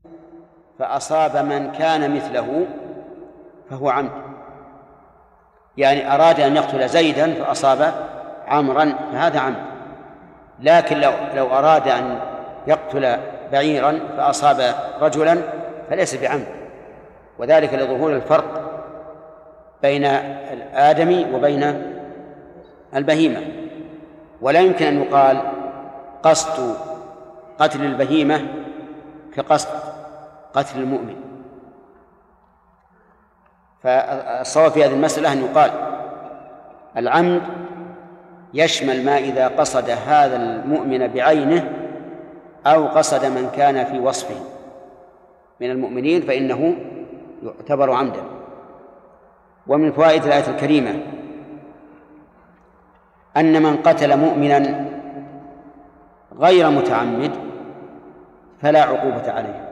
فأصاب من كان مثله فهو عمد، يعني أراد أن يقتل زيدا فأصاب عمرا فهذا عمد. لكن لو أراد أن يقتل بعيرا فأصاب رجلا فليس بعمد، وذلك لظهور الفرق بين الآدمي وبين البهيمة. ولا يمكن أن يقال قصد قتل البهيمة كقصد قتل المؤمن. فالصواب في هذه المسألة أن يقال العمد يشمل ما إذا قصد هذا المؤمن بعينه أو قصد من كان في وصفه من المؤمنين فإنه يعتبر عمدا. ومن فوائد الآية الكريمة أن من قتل مؤمنا غير متعمد فلا عقوبة عليه،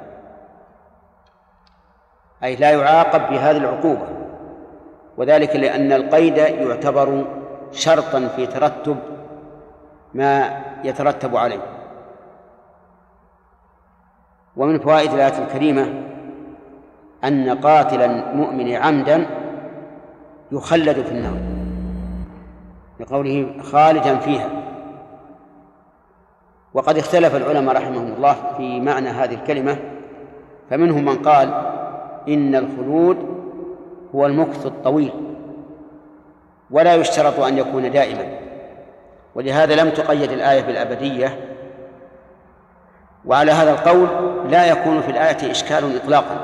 أي لا يعاقب بهذه العقوبة، وذلك لأن القيد يعتبر شرطا في ترتب ما يترتب عليه. ومن فوائد الآية الكريمة أن قاتل المؤمن عمدا يخلد في النار لقوله خالدا فيها. وقد اختلف العلماء رحمهم الله في معنى هذه الكلمة، فمنهم من قال إن الخلود هو المكث الطويل ولا يشترط أن يكون دائما، ولهذا لم تقيد الآية بالأبدية. وعلى هذا القول لا يكون في الآية إشكال إطلاقا.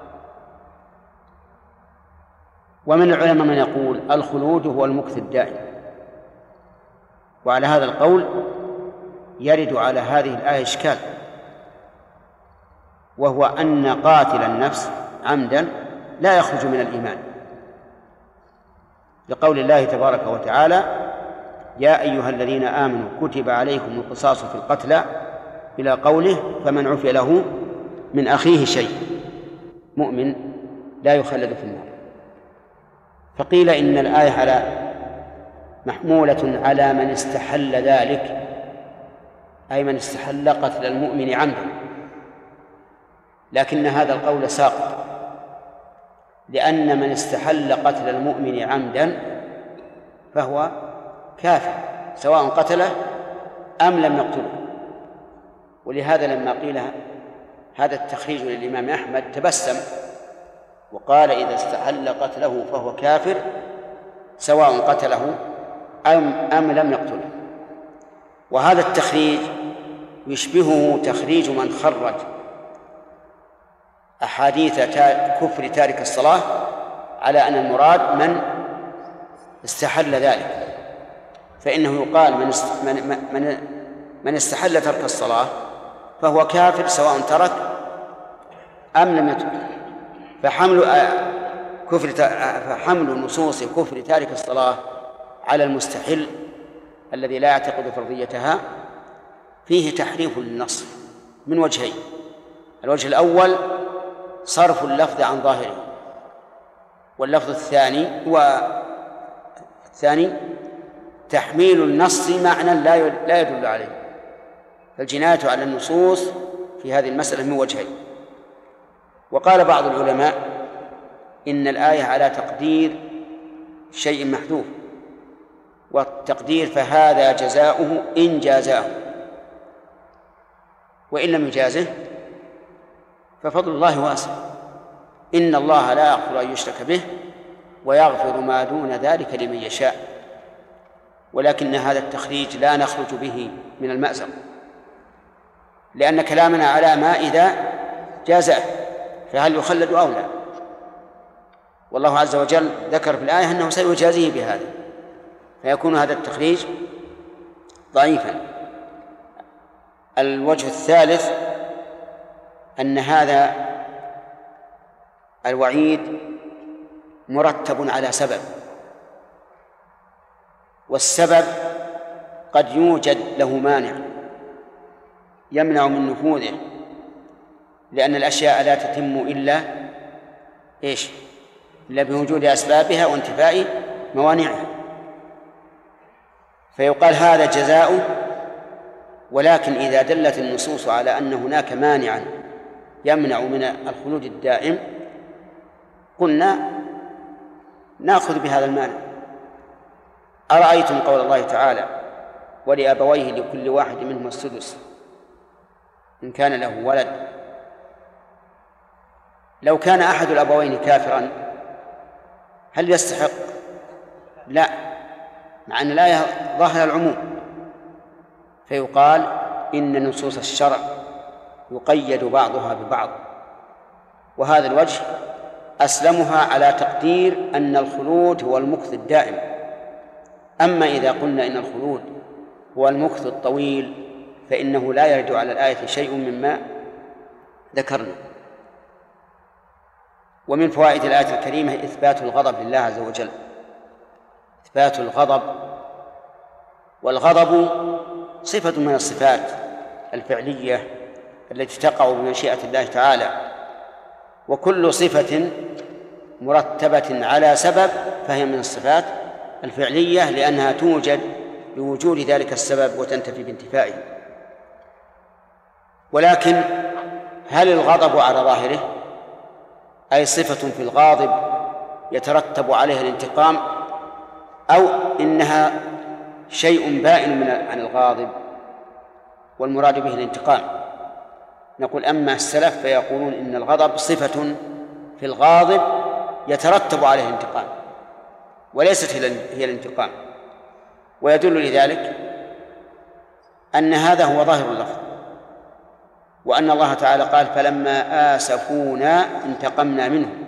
ومن العلماء من يقول الخلود هو المكث الدائم، وعلى هذا القول يرد على هذه الآية إشكال، وهو أن قاتل النفس عمدا لا يخرج من الإيمان، لقول الله تبارك وتعالى يا أيها الذين آمنوا كتب عليكم القصاص في القتلى إلى قوله فمن عفي له من أخيه شيء مؤمن لا يخلد في النار. فقيل إن الآية محمولة على من استحل ذلك، أي من استحل قتل المؤمن عمدا، لكن هذا القول ساقط، لأن من استحل قتل المؤمن عمدا فهو كافر سواء قتله أم لم يقتله. ولهذا لما قيل هذا التخريج للإمام أحمد تبسم وقال إذا استحل قتله فهو كافر سواء قتله أم لم يقتله. وهذا التخريج يشبهه تخريج من خرج أحاديث كفر تارك الصلاة على أن المراد من استحل ذلك، فإنه يقال من استحل ترك الصلاة فهو كافر سواء ترك أم لم يترك. فحمل نصوص كفر تارك الصلاة على المستحل الذي لا يعتقد فرضيتها فيه تحريف للنص من وجهين: الوجه الأول صرف اللفظ عن ظاهره، واللفظ الثاني تحميل النص معنى لا يدل عليه. فالجناية على النصوص في هذه المسألة من وجهين. وقال بعض العلماء إن الآية على تقدير شيء محذوف، والتقدير فهذا جزاؤه إن جازاه، وإن لم يجازه ففضل الله واسع، إن الله لا يغفر أن يشرك به ويغفر ما دون ذلك لمن يشاء. ولكن هذا التخريج لا نخرج به من المأزق، لأن كلامنا على ما إذا جازه فهل يخلد أو لا. والله عز وجل ذكر في الآية أنه سيجازيه بهذا، فيكون هذا التخريج ضعيفا. الوجه الثالث أن هذا الوعيد مرتب على سبب، والسبب قد يوجد له مانع يمنع من نفوذه، لأن الأشياء لا تتم إلا بوجود أسبابها وانتفاء موانعها. فيقال هذا جزاؤه، ولكن إذا دلت النصوص على أن هناك مانعا يمنع من الخلود الدائم قلنا نأخذ بهذا المانع. أرأيتم قول الله تعالى ولأبويه لكل واحد منهما السدس إن كان له ولد. لو كان أحد الأبوين كافرا هل يستحق؟ لا، مع أن الآية ظاهر العموم، فيقال إن نصوص الشرع يقيد بعضها ببعض، وهذا الوجه أسلمها على تقدير أن الخلود هو المكث الدائم. أما إذا قلنا إن الخلود هو المكث الطويل فإنه لا يرد على الآية شيء مما ذكرنا. ومن فوائد الآية الكريمة إثبات الغضب لله عز وجل، إثبات الغضب، والغضب صفة من الصفات الفعلية التي تقع بمشيئة الله تعالى، وكل صفة مرتبة على سبب فهي من الصفات الفعلية لأنها توجد بوجود ذلك السبب وتنتفي بانتفائه. ولكن هل الغضب على ظاهره أي صفة في الغاضب يترتب عليها الانتقام، أو إنها شيء بائن عن الغاضب والمراد به الانتقام؟ نقول أما السلف فيقولون إن الغضب صفة في الغاضب يترتب عليه الانتقام وليست هي الانتقام، ويدل لذلك أن هذا هو ظاهر اللفظ، وأن الله تعالى قال فلما آسفونا انتقمنا منهم.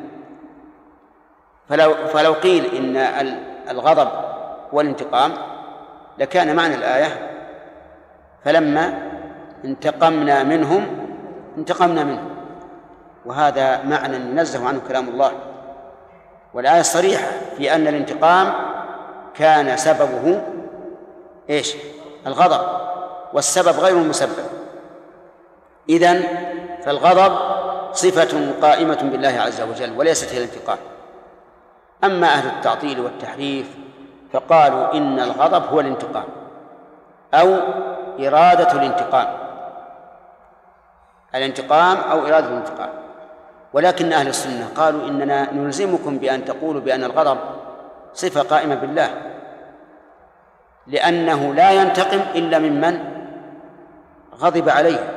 فلو قيل إن الغضب والانتقام لكان معنى الآية فلما انتقمنا منهم انتقمنا منهم، وهذا معنى ينزه عنه كلام الله، والآية صريحة في أن الانتقام كان سببه إيش؟ الغضب، والسبب غير المسبب. إذن فالغضب صفة قائمة بالله عز وجل وليست هي الانتقام. أما أهل التعطيل والتحريف فقالوا إن الغضب هو الانتقام أو إرادة الانتقام أو إرادة الانتقام، ولكن أهل السنة قالوا إننا نلزمكم بأن تقولوا بأن الغضب صفة قائمة بالله، لأنه لا ينتقم إلا ممن غضب عليه،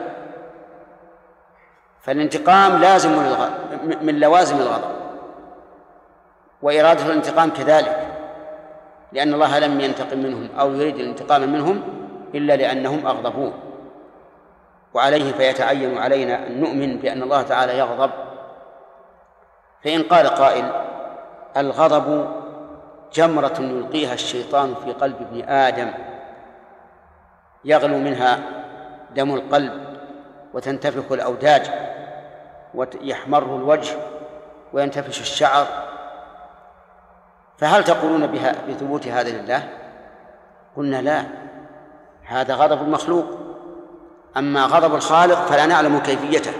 فالانتقام لازم من لوازم الغضب، وإرادة الانتقام كذلك، لأن الله لم ينتقم منهم أو يريد الانتقام منهم إلا لأنهم أغضبوه. وعليه فيتعين علينا أن نؤمن بأن الله تعالى يغضب. فإن قال قائل الغضب جمرة يلقيها الشيطان في قلب ابن آدم يغلو منها دم القلب وتنتفخ الأوداج ويحمر الوجه وينتفش الشعر، فهل تقولون بثبوت هذا لله؟ قلنا لا، هذا غضب المخلوق، أما غضب الخالق فلا نعلم كيفيته،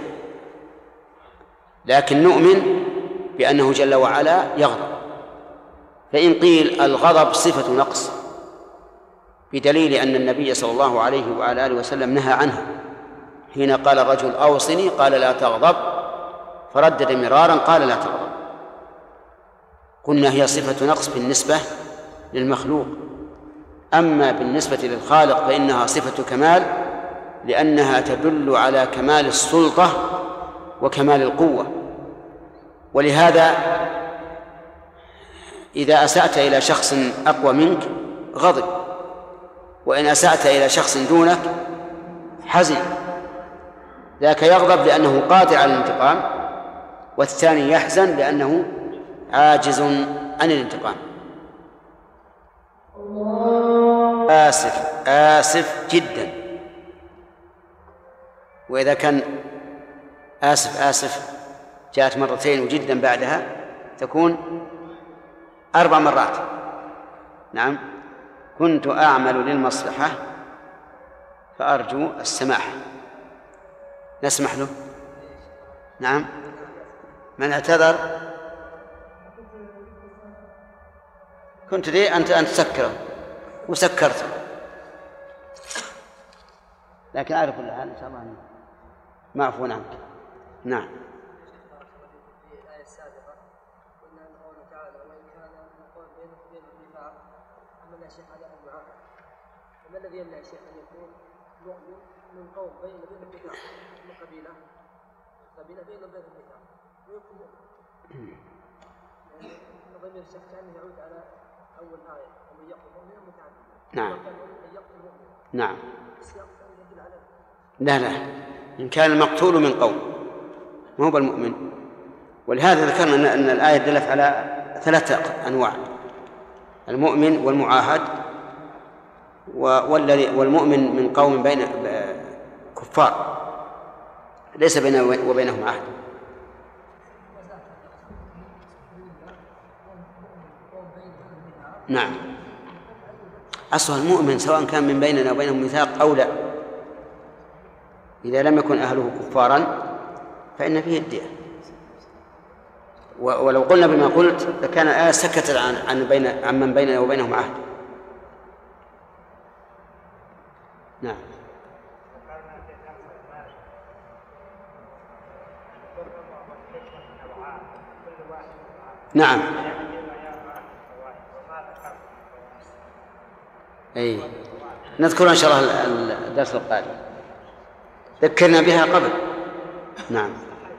لكن نؤمن بأنه جل وعلا يغضب. فإن قيل الغضب صفة نقص بدليل أن النبي صلى الله عليه وعلى آله وسلم نهى عنها حين قال الرجل أوصني قال لا تغضب، فردد مرارا قال لا تغضب، قلنا هي صفة نقص بالنسبة للمخلوق، أما بالنسبة للخالق فإنها صفة كمال، لأنها تدل على كمال السلطة وكمال القوة. ولهذا إذا أسأت إلى شخص أقوى منك غضب، وإن أسأت إلى شخص دونك حزن، ذاك يغضب لأنه قادر على الانتقام، والثاني يحزن لأنه عاجز عن الانتقام. آسف جدا، وإذا كان آسف جاءت مرتين وجدا بعدها تكون 4 مرات. نعم، كنت أعمل للمصلحة فأرجو السماح، نسمح له. نعم، من اعتذر كنت لي أنت تسكره وسكرته، لكن على كل حال إن شاء الله معفو عنك. نعم. في الآية السابقة قلنا أن قوله تعالى وإن كان القول بينه وبين النفاق حمل شيخ على المعاهدة، فما الذي يمنع الشيخ أن يكون مؤمن من قوم بينه وبين النفاق من قبيلة بينه وبين النفاق ويكون مؤمن؟ ضمير الشيخ كأنه يعود على أول آية ومن يقتل مؤمنا متعمدا. نعم. أن يقتل مؤمنا. نعم. السياق يدل على لا إن كان المقتول من قوم ما هو بالمؤمن. ولهذا ذكرنا أن الآية دلت على 3 أنواع: المؤمن والمعاهد والمؤمن من قوم بين كفار ليس بينه وبينهم عهد. نعم. أصل المؤمن سواء كان من بيننا وبينهم ميثاق أو لا، إذا لم يكن أهله كفارا فإن فيه الدية. ولو قلنا بما قلت لكان الآية سكتت عن من بيننا وبينهم عهد. نعم. نعم. أي نذكر إن شاء الله الدرس القادم، ذكرنا بها قبل. نعم.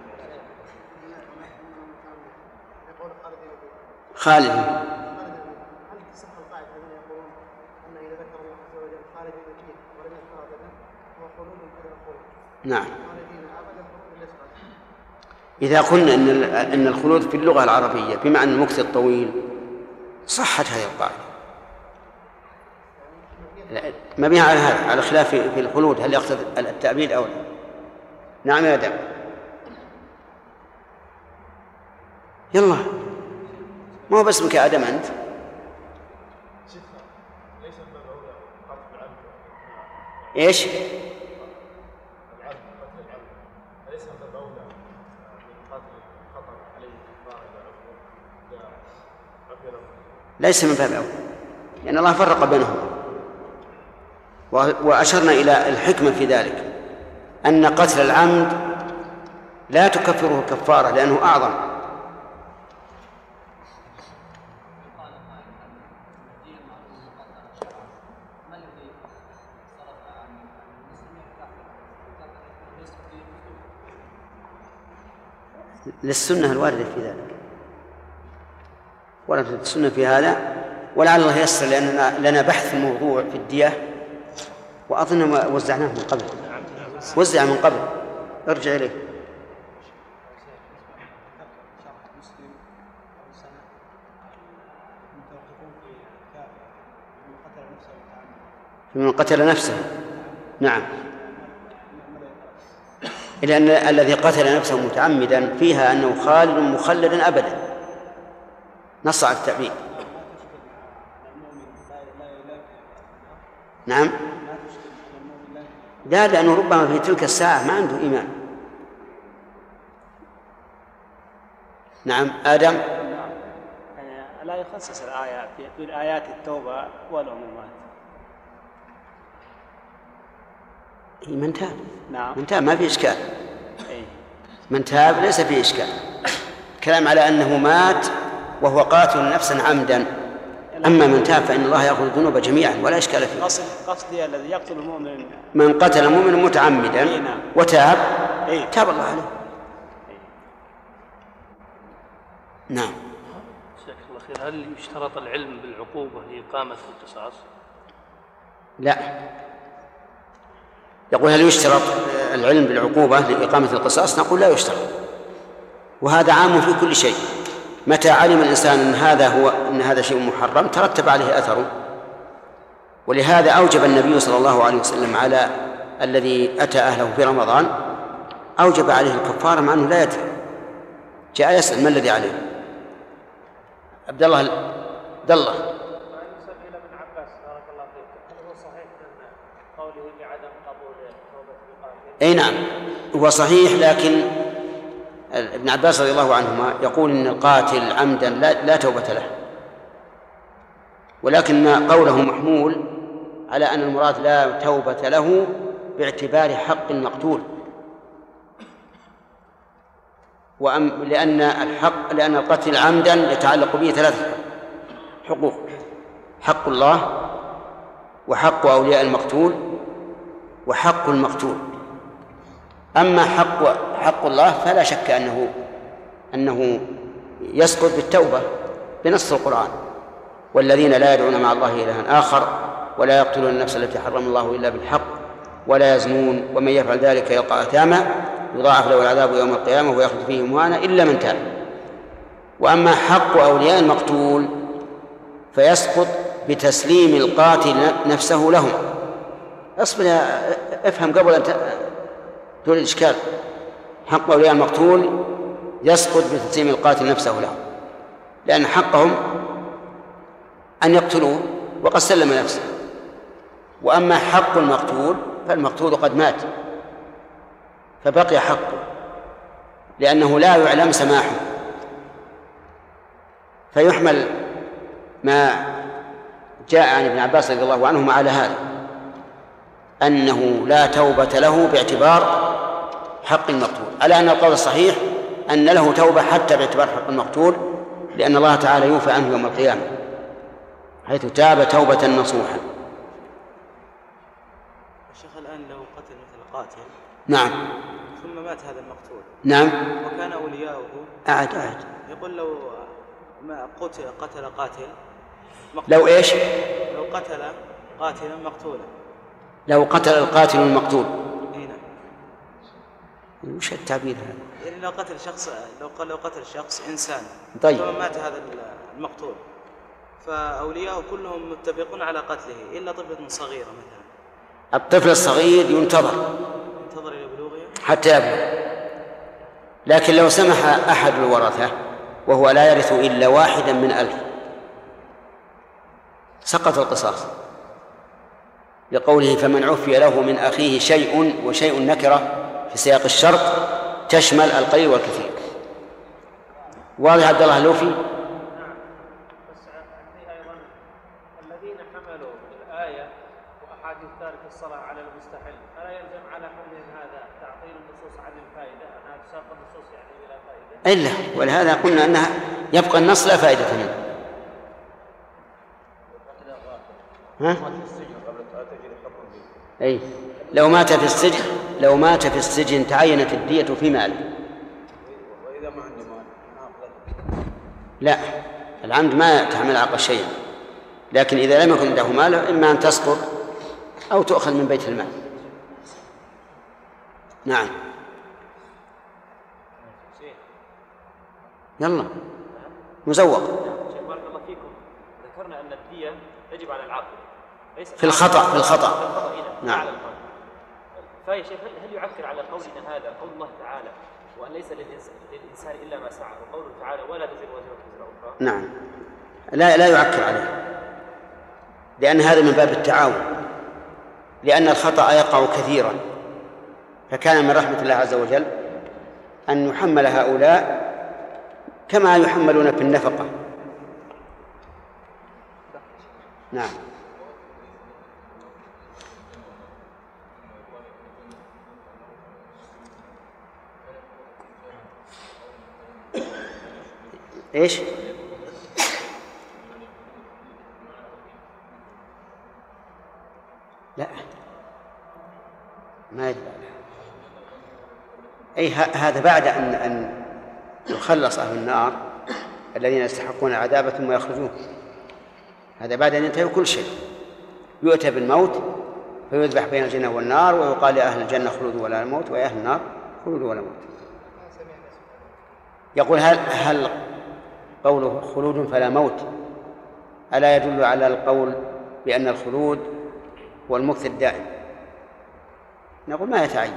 خالد. هل تصح القاعدة الذين يقولون أن إذا ذكر الله عز وجل خالدين فيه ولم يذكر أبدا هو خلود كذا الخلود؟ نعم. خالدين أبدا خلود ليس خالد. إذا قلنا أن الخلود في اللغة العربية بمعنى المكث الطويل صحت هذه القاعدة. مبنية على هذا، على خلاف في الخلود هل يقصد التأبيد أو لا. نعم يا دم. يلا ما هو باسمك آدم أنت. إيش؟ ليس من باب أول، لأن الله فرق بينهم، وأشرنا إلى الحكمة في ذلك أن قتل العمد لا تكفره كفارة لأنه أعظم. للسنة الواردة في ذلك، وردت السنة في هذا، ولعل الله ييسر لأننا لنا بحث في الموضوع في الدية، وأظن وزعناه من قبل، وزع من قبل، ارجع إليه. من قتل نفسه. نعم. إلا أن الذي قتل نفسه متعمدا فيها أنه خالد مخلدا أبدا، نص على التعبيد. نعم. لا، لأنه ربما في تلك الساعة ما عنده إيمان. نعم. آدم. لا يخصص الآيات في آيات التوبة والعمومات. من تاب. نعم. من تاب ما في إشكال. من تاب ليس فيه إشكال. كلام على أنه مات وهو قاتل نفسا عمدا، أما من تاب فإن الله يأخذ الذنوب جميعا ولا إشكال فيه. قصدي الذي يقتل المؤمن، من قتل مؤمنا متعمدا وتاب تاب الله عليه. نعم. جزاك الله خير. هل يشترط العلم بالعقوبة لإقامة القصاص؟ لا. يقول هل يشترط العلم بالعقوبة لإقامة القصاص؟ نقول لا يشترط، وهذا عام في كل شيء. متى علم الإنسان أن هذا شيء محرم ترتب عليه أثره، ولهذا أوجب النبي صلى الله عليه وسلم على الذي أتى أهله في رمضان أوجب عليه الكفارة مع أنه لا يدري. جاء يسأل ما الذي عليه. عبد الله. أي نعم هو صحيح، لكن ابن عباس رضي الله عنهما يقول إن القاتل عمدا لا توبة له، ولكن قوله محمول على أن المراد لا توبة له باعتبار حق المقتول، لأن القتل عمدا يتعلق به 3 حقوق: حق الله، وحق أولياء المقتول، وحق المقتول. أما حق الله فلا شك أنه يسقط بالتوبة بنص القرآن: والذين لا يدعون مع الله إلها آخر ولا يقتلون النفس التي حرم الله إلا بالحق ولا يزنون ومن يفعل ذلك يلقى أثاما يضاعف له العذاب يوم القيامة ويخلد فيه مهانا إلا من تاب. وأما حق أولياء المقتول فيسقط بتسليم القاتل نفسه لهم. اصبر، افهم قبل أن تقول الإشكال. حق أولياء المقتول يسقط بتسليم القاتل نفسه لهم، لأن حقهم أن يقتلوه وقد سلم نفسه. وأما حق المقتول فالمقتول قد مات فبقي حقه، لأنه لا يعلم سماحه، فيحمل ما جاء عن ابن عباس رضي الله عنهما على هذا، أنه لا توبة له باعتبار حق المقتول، على أن القول الصحيح أن له توبة حتى باعتبار حق المقتول، لأن الله تعالى يوفى عنه يوم القيامة حيث تاب توبة نصوحا. الشيخ الآن لو قتل مثل قاتل نعم ثم مات هذا المقتول نعم وكان أولياؤه أعد يقول لو ما قتل قاتل لو إيش؟ لو قتل قاتلا مقتولا، لو قتل القاتل المقتول. هنا وش التعبير هذا؟ يعني لو قتل شخص إنسان طيب. ثم مات هذا المقتول، فأولياؤه كلهم متفقون على قتله إلا طفلة صغيرة مثلا. الطفل الصغير ينتظر إلى بلوغه حتى يبلغ، لكن لو سمح أحد الورثة وهو لا يرث إلا 1 من 1000 سقط القصاص، لقوله: فمن عفي له من أخيه شيء، وشيء نكرة في سياق الشرط تشمل القليل والكثير. واضح عبد الله اللوفي؟ بس فيه أيضا الذين حملوا الآية وأحاديث تارك الصلاة على المستحل، ألا يلزم على حملهم هذا تعطيل النصوص عن الفائدة، أنها تساق النصوص يعني بلا فائدة؟ إلا، ولهذا قلنا أنها يبقى النص لا فائدة منه. أي لو مات في السجن تعينت الدية في ماله. وإذا ما عنده مال لا، العمد ما تحمل عقل شيئا، لكن إذا لم يكن عنده مال إما أن تسقط أو تؤخذ من بيت المال. نعم. يلا مزوق. شيخ بارك الله فيكم، ذكرنا أن الدية تجب على العاقل في الخطأ. نعم. فيا شيخ، هل يعكر على قولنا هذا قول الله تعالى: وأن ليس للإنسان إلا ما سعى، وقوله تعالى: ولا تزر وازرة وزر أخرى؟ نعم، لا يعكر عليه، لأن هذا من باب التعاون، لأن الخطأ يقع كثيرا، فكان من رحمة الله عز وجل أن يحمل هؤلاء كما يحملون في النفقة. نعم. إيش؟ لا، ما يدل. أي هذا بعد أن يخلص أهل النار الذين يستحقون العذاب ثم يخرجون، هذا بعد أن ينتهي كل شيء. يؤتى بالموت فيذبح بين الجنة والنار ويقال لأهل الجنة خلودوا ولا موت، وأهل النار خلودوا ولا موت. يقول: هل قوله خلود فلا موت ألا يدل على القول بأن الخلود هو المكث الدائم؟ نقول: ما يتعين.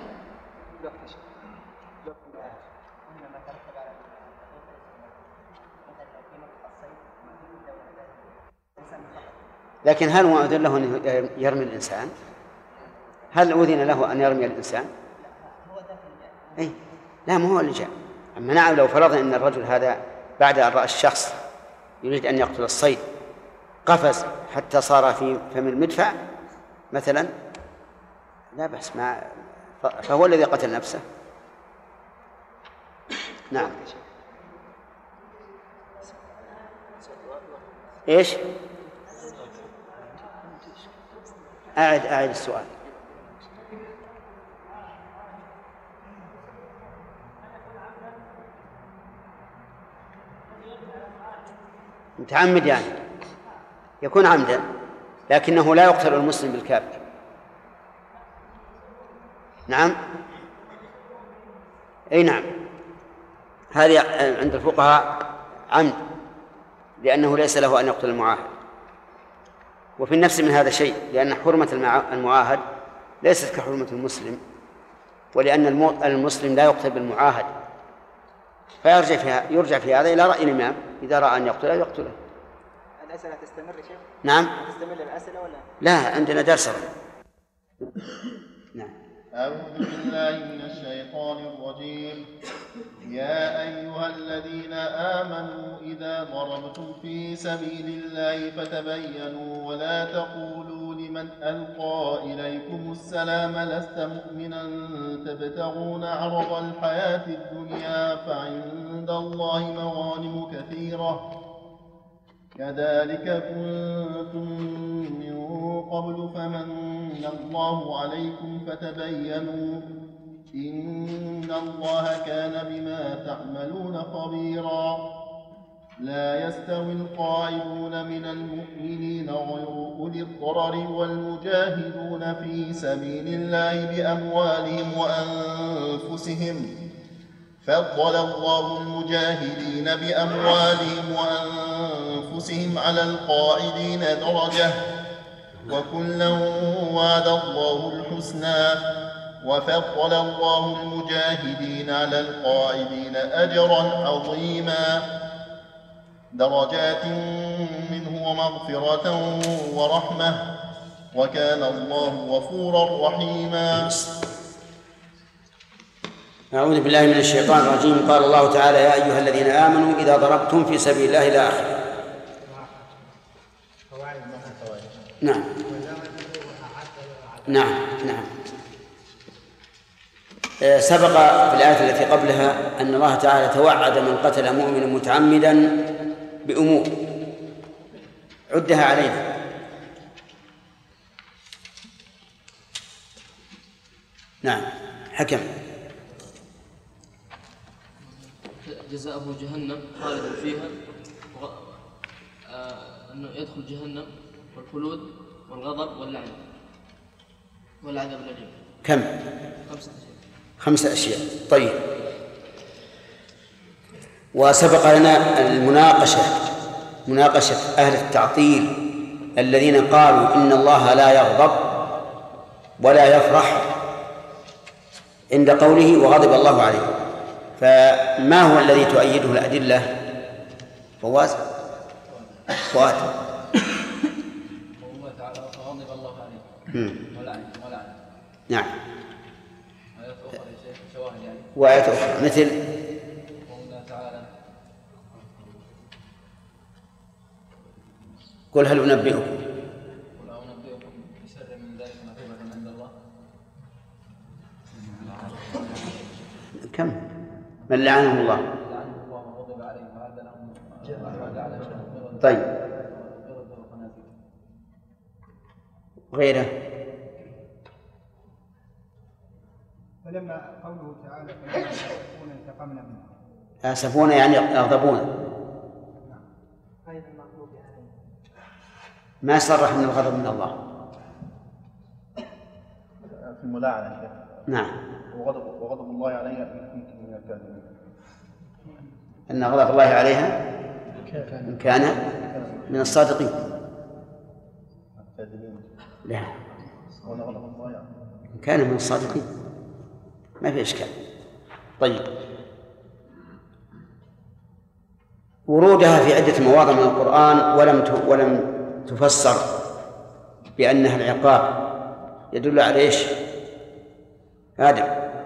لكن هل هو أذن له أن يرمي الإنسان؟ هل أذن له أن يرمي الإنسان؟ أي لا، ما هو اللي جاء. أما نعم، لو فرضنا أن الرجل هذا بعد أن رأى الشخص يريد أن يقتل الصيد قفز حتى صار في فم المدفع مثلا، لا بأس، فهو الذي قتل نفسه. نعم. إيش؟ أعد السؤال. متعمد يعني يكون عمدا، لكنه لا يقتل المسلم بالكافر. نعم، أي نعم، هذه عند الفقهاء عمد، لأنه ليس له أن يقتل المعاهد. وفي النفس من هذا شيء، لأن حرمة المعاهد ليست كحرمة المسلم، ولأن المسلم لا يقتل بالمعاهد، فيرجع في هذا إلى رأي الإمام، إذا رأى أن يقتله يقتله. الأسئلة تستمر يا شيخ؟ نعم. تستمر الأسئلة ولا؟ لا، عندنا درس. نعم. أعوذ بالله من الشيطان الرجيم. يا أيها الذين آمنوا إذا ضربتم في سبيل الله فتبينوا ولا تقولوا لمن ألقى إليكم السلام لست مؤمنا تبتغون عرض الحياة الدنيا فعند الله مغانم كثيرة كذلك كنتم من قبل فمن الله عليكم فتبينوا إن الله كان بما تعملون خبيرا. لا يستوي القاعدون من المؤمنين غير أولي الضرر والمجاهدون في سبيل الله بأموالهم وأنفسهم فضل الله المجاهدين بأموالهم وأنفسهم على القاعدين درجة وكلا وعد الله الحسنى وفضل الله المجاهدين على القاعدين أجرا عظيما درجات منه ومغفرة ورحمة وكان الله غفورا رحيما. أعوذ بالله من الشيطان الرجيم. قال الله تعالى: يا أيها الذين آمنوا إذا ضربتم في سبيل الله إلى آخره. نعم نعم نعم. سبق في الآية التي قبلها أن الله تعالى توعد من قتل مؤمنا متعمدا بأمور عدها علينا. نعم. حكم. جزاؤه جهنم خالدا فيها أنه يدخل جهنم والخلود والغضب واللعنة والعذاب الأليم. كم؟ 5 أشياء. طيب. وسبق لنا مناقشة أهل التعطيل الذين قالوا إن الله لا يغضب ولا يفرح عند قوله وغضب الله عليه. فما هو الذي تؤيده الأدلة؟ فواز فؤاد. الله تعالى غضب الله عليه ولعنه. نعم. آيات أخرى يا شيخ شواهد يعني. وآيات أخرى مثل الله تعالى قل هل أنبئكم بشر من ذلك مثوبة عند الله. كم؟ من لعنه الله. وغضب عليه وعد لهم. طيب. غيره. فلما قوله تعالى فلما يأسفون انتقمنا منهم. يأسفون يعني يغضبون. ما صرح من الغضب من الله. في الملاعنة. نعم. وغضب الله عليها يمكن من الكاذبين. أن غضب الله عليها إن كان من الصادقين. لا. إن كان من الصادقين ما في إشكال. طيب. ورودها في عدة مواضع من القرآن ولم تفسر بأنها العقاب يدل على إيش؟ آدم.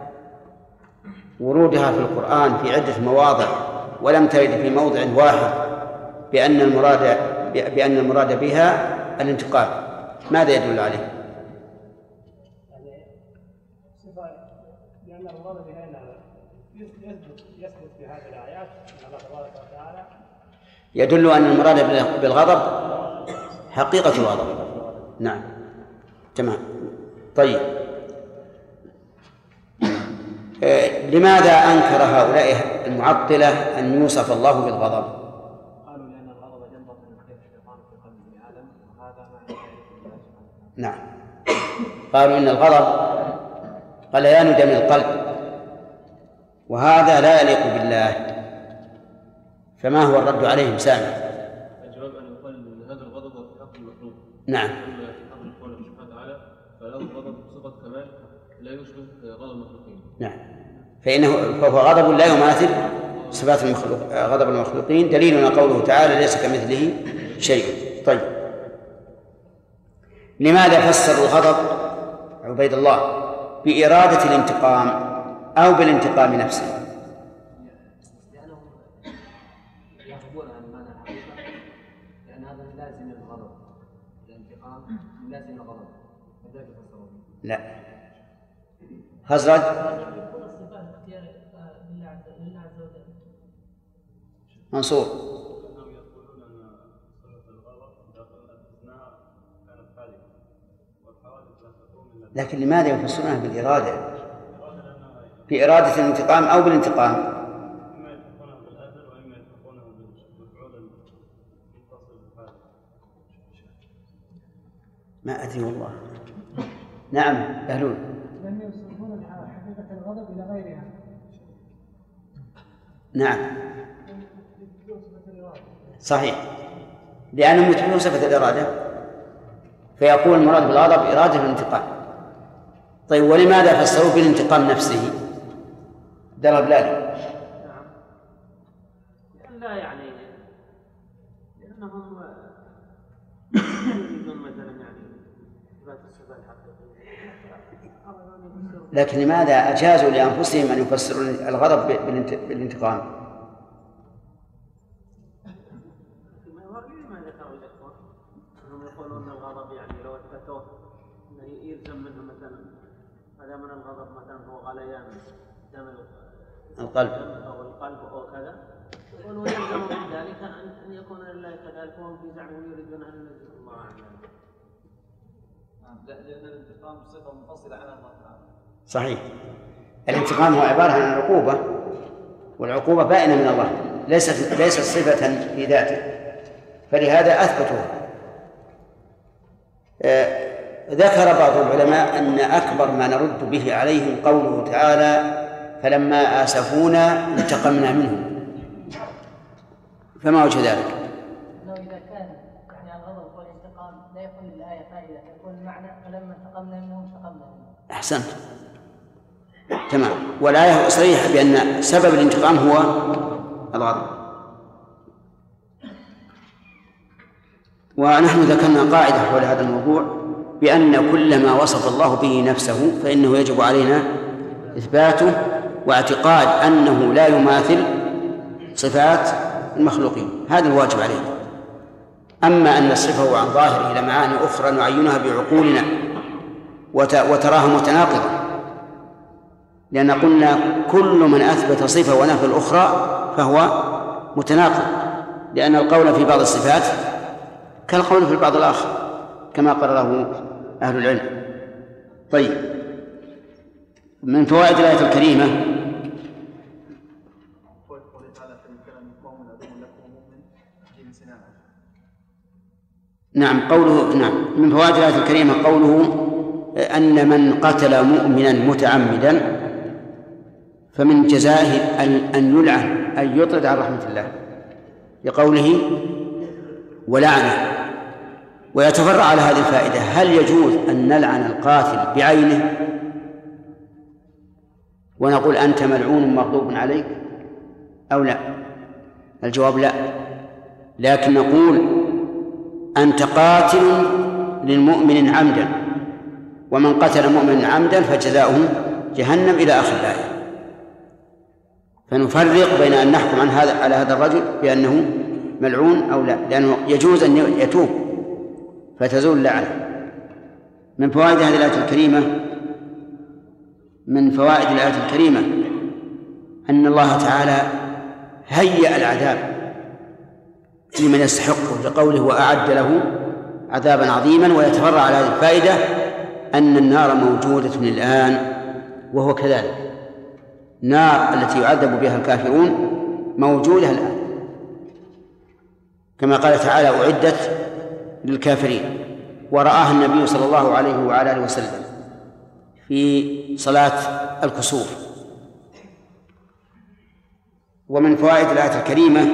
ورودها في القرآن في عدة مواضع ولم ترد في موضع واحد بأن المراد بها الانتقام. ماذا يدل عليه؟ لأن المراد بها يثبت في هذه الآيات أن الله تبارك وتعالى يدل أن المراد بالغضب حقيقة الغضب. نعم تمام. طيب لماذا أنكر هؤلاء المعطلة أن يوصف الله بالغضب؟ قالوا لأن الغضب جنبة من الشيطان في قلب ابن آدم وهذا معنى ذلك. نعم قالوا إن الغضب غليان دم القلب وهذا لا يليق بالله، فما هو الرد عليهم سامع؟ الجواب أن يقال أن هذا الغضب في حق المخلوق. نعم. أما في حق الخالق سبحانه وتعالى فله غضب بصفة كمال لا يشبه غضب المخلوقين. نعم فهو غضب لا يماثل صفات غضب المخلوقين. دليلنا قوله تعالى ليس كمثله شيء. طيب لماذا فسروا الغضب عبيد الله بإرادة الانتقام أو بالانتقام نفسه؟ لأنهم يغضبون عن معنى الحقيقة، لأن هذا من لازم الغضب، الانتقام من لازم الغضب، فذلك فسروا. لا خزرج منصور. لكن لماذا يفسرونها بالإرادة؟ بإرادة الانتقام أو بالانتقام؟ ما أدري والله. نعم أهلون. لم يوصفون حقيقة الغضب إلى غيرها. نعم صحيح لأنهم يثبتون صفة الإرادة فيكون المراد بالغضب إرادة الانتقام. طيب ولماذا فسروا بالانتقام نفسه؟ ضرب لا نعم لا يعني لأنهم يريدون مثلا يعني إثبات الصفة الحقيقية. لكن لماذا أجازوا لأنفسهم أن يفسروا الغضب بالانتقام؟ ما ذكروا الإخوة أنهم يقولون الغضب يعني لو أثبتوه أنه يلزم منه مثلا هذا من الغضب مثلا هو غليان دم القلب أو القلب أو كذا، يقولون يلزم من ذلك أن يكون لله كذلك وهم في زعمهم يريدون أن ينزل الله عنه. لأن الانتقام صفة منفصلة عن الله تعالى. صحيح الانتقام هو عبارة عن العقوبة والعقوبة بائنة من الله ليست صفة في ذاته فلهذا أثبتوها. ذكر بعض العلماء أن أكبر ما نرد به عليهم قوله تعالى فلما آسفونا انتقمنا منهم، فما وجه ذلك؟ إذا كان يعني الغضب والانتقام لا يكون للآية فائدة يكون المعنى فلما انتقمنا منهم انتقمنا منهم. أحسنت تمام. والآية صريحة بأن سبب الانتقام هو الغضب. ونحن ذكرنا قاعدة حول هذا الموضوع بأن كل ما وصف الله به نفسه فإنه يجب علينا إثباته واعتقاد أنه لا يماثل صفات المخلوقين، هذا الواجب علينا. أما أن نصفه عن ظاهره إلى معاني أخرى نعينها بعقولنا وتراها متناقضة، لأن قلنا كل من أثبت صفة ونفى الأخرى فهو متناقض، لأن القول في بعض الصفات كالقول في البعض الآخر كما قرره أهل العلم. طيب من فوائد الآية الكريمة من فوائد الآية الكريمة قوله أن من قتل مؤمنا متعمدا فمن جزائه أن يلعن أن يطرد عن رحمة الله لقوله ولعنه. ويتفرع على هذه الفائدة هل يجوز أن نلعن القاتل بعينه ونقول أنت ملعون مغضوب عليك أو لا؟ الجواب لا، لكن نقول أنت قاتل للمؤمن عمدا ومن قتل مؤمنا عمدا فجزاؤه جهنم إلى آخر الآية. فنفرق بين أن نحكم على هذا الرجل بأنه ملعون أو لا، لأنه يجوز أن يتوب فتزول اللعنة. من فوائد هذه الآية الكريمة أن الله تعالى هيأ العذاب لمن يستحقه لقوله وأعد له عذابا عظيما، ويتفرع على هذه الفائدة أن النار موجودة الآن، وهو كذلك. النار التي يعذب بها الكافرون موجودة الآن، كما قال تعالى أعدت للكافرين، ورآها النبي صلى الله عليه وعلى آله وسلم في صلاة الكسوف. ومن فوائد الآية الكريمة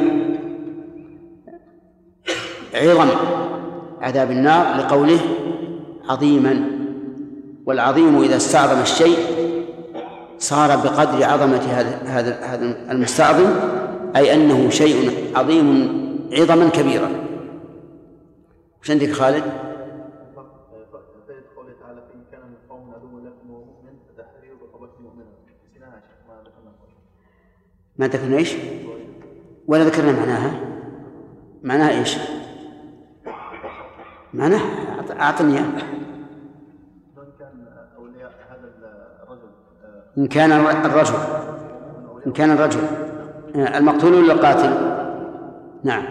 عظم عذاب النار لقوله عظيما، والعظيم إذا استعظم الشيء صار بقدر عظمة هذا المستعظم، أي أنه شيء عظيم عظما كبيرا. وش عندك خالد؟ قوله تعالى فإن كان من قوم عدو لكم ومؤمن فتحرير رقبة مؤمنة. ما ذكرنا ايش؟ ولا ذكرنا معناها؟ معناها ايش؟ معناها أعطني إياه. إن كان الرجل المقتول ولا القاتل؟ نعم.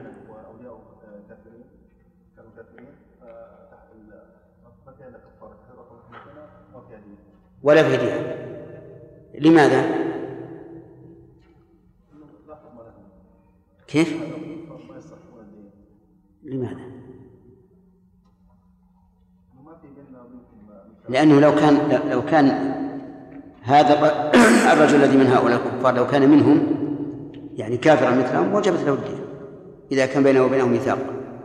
ولا فدية. لماذا؟ كيف؟ لماذا؟ لأنه لو كان هذا الرجل الذي من هؤلاء الكفار لو كان منهم يعني كافرا مثلهم وجبت له الدين إذا كان بينه وبينهم ميثاق.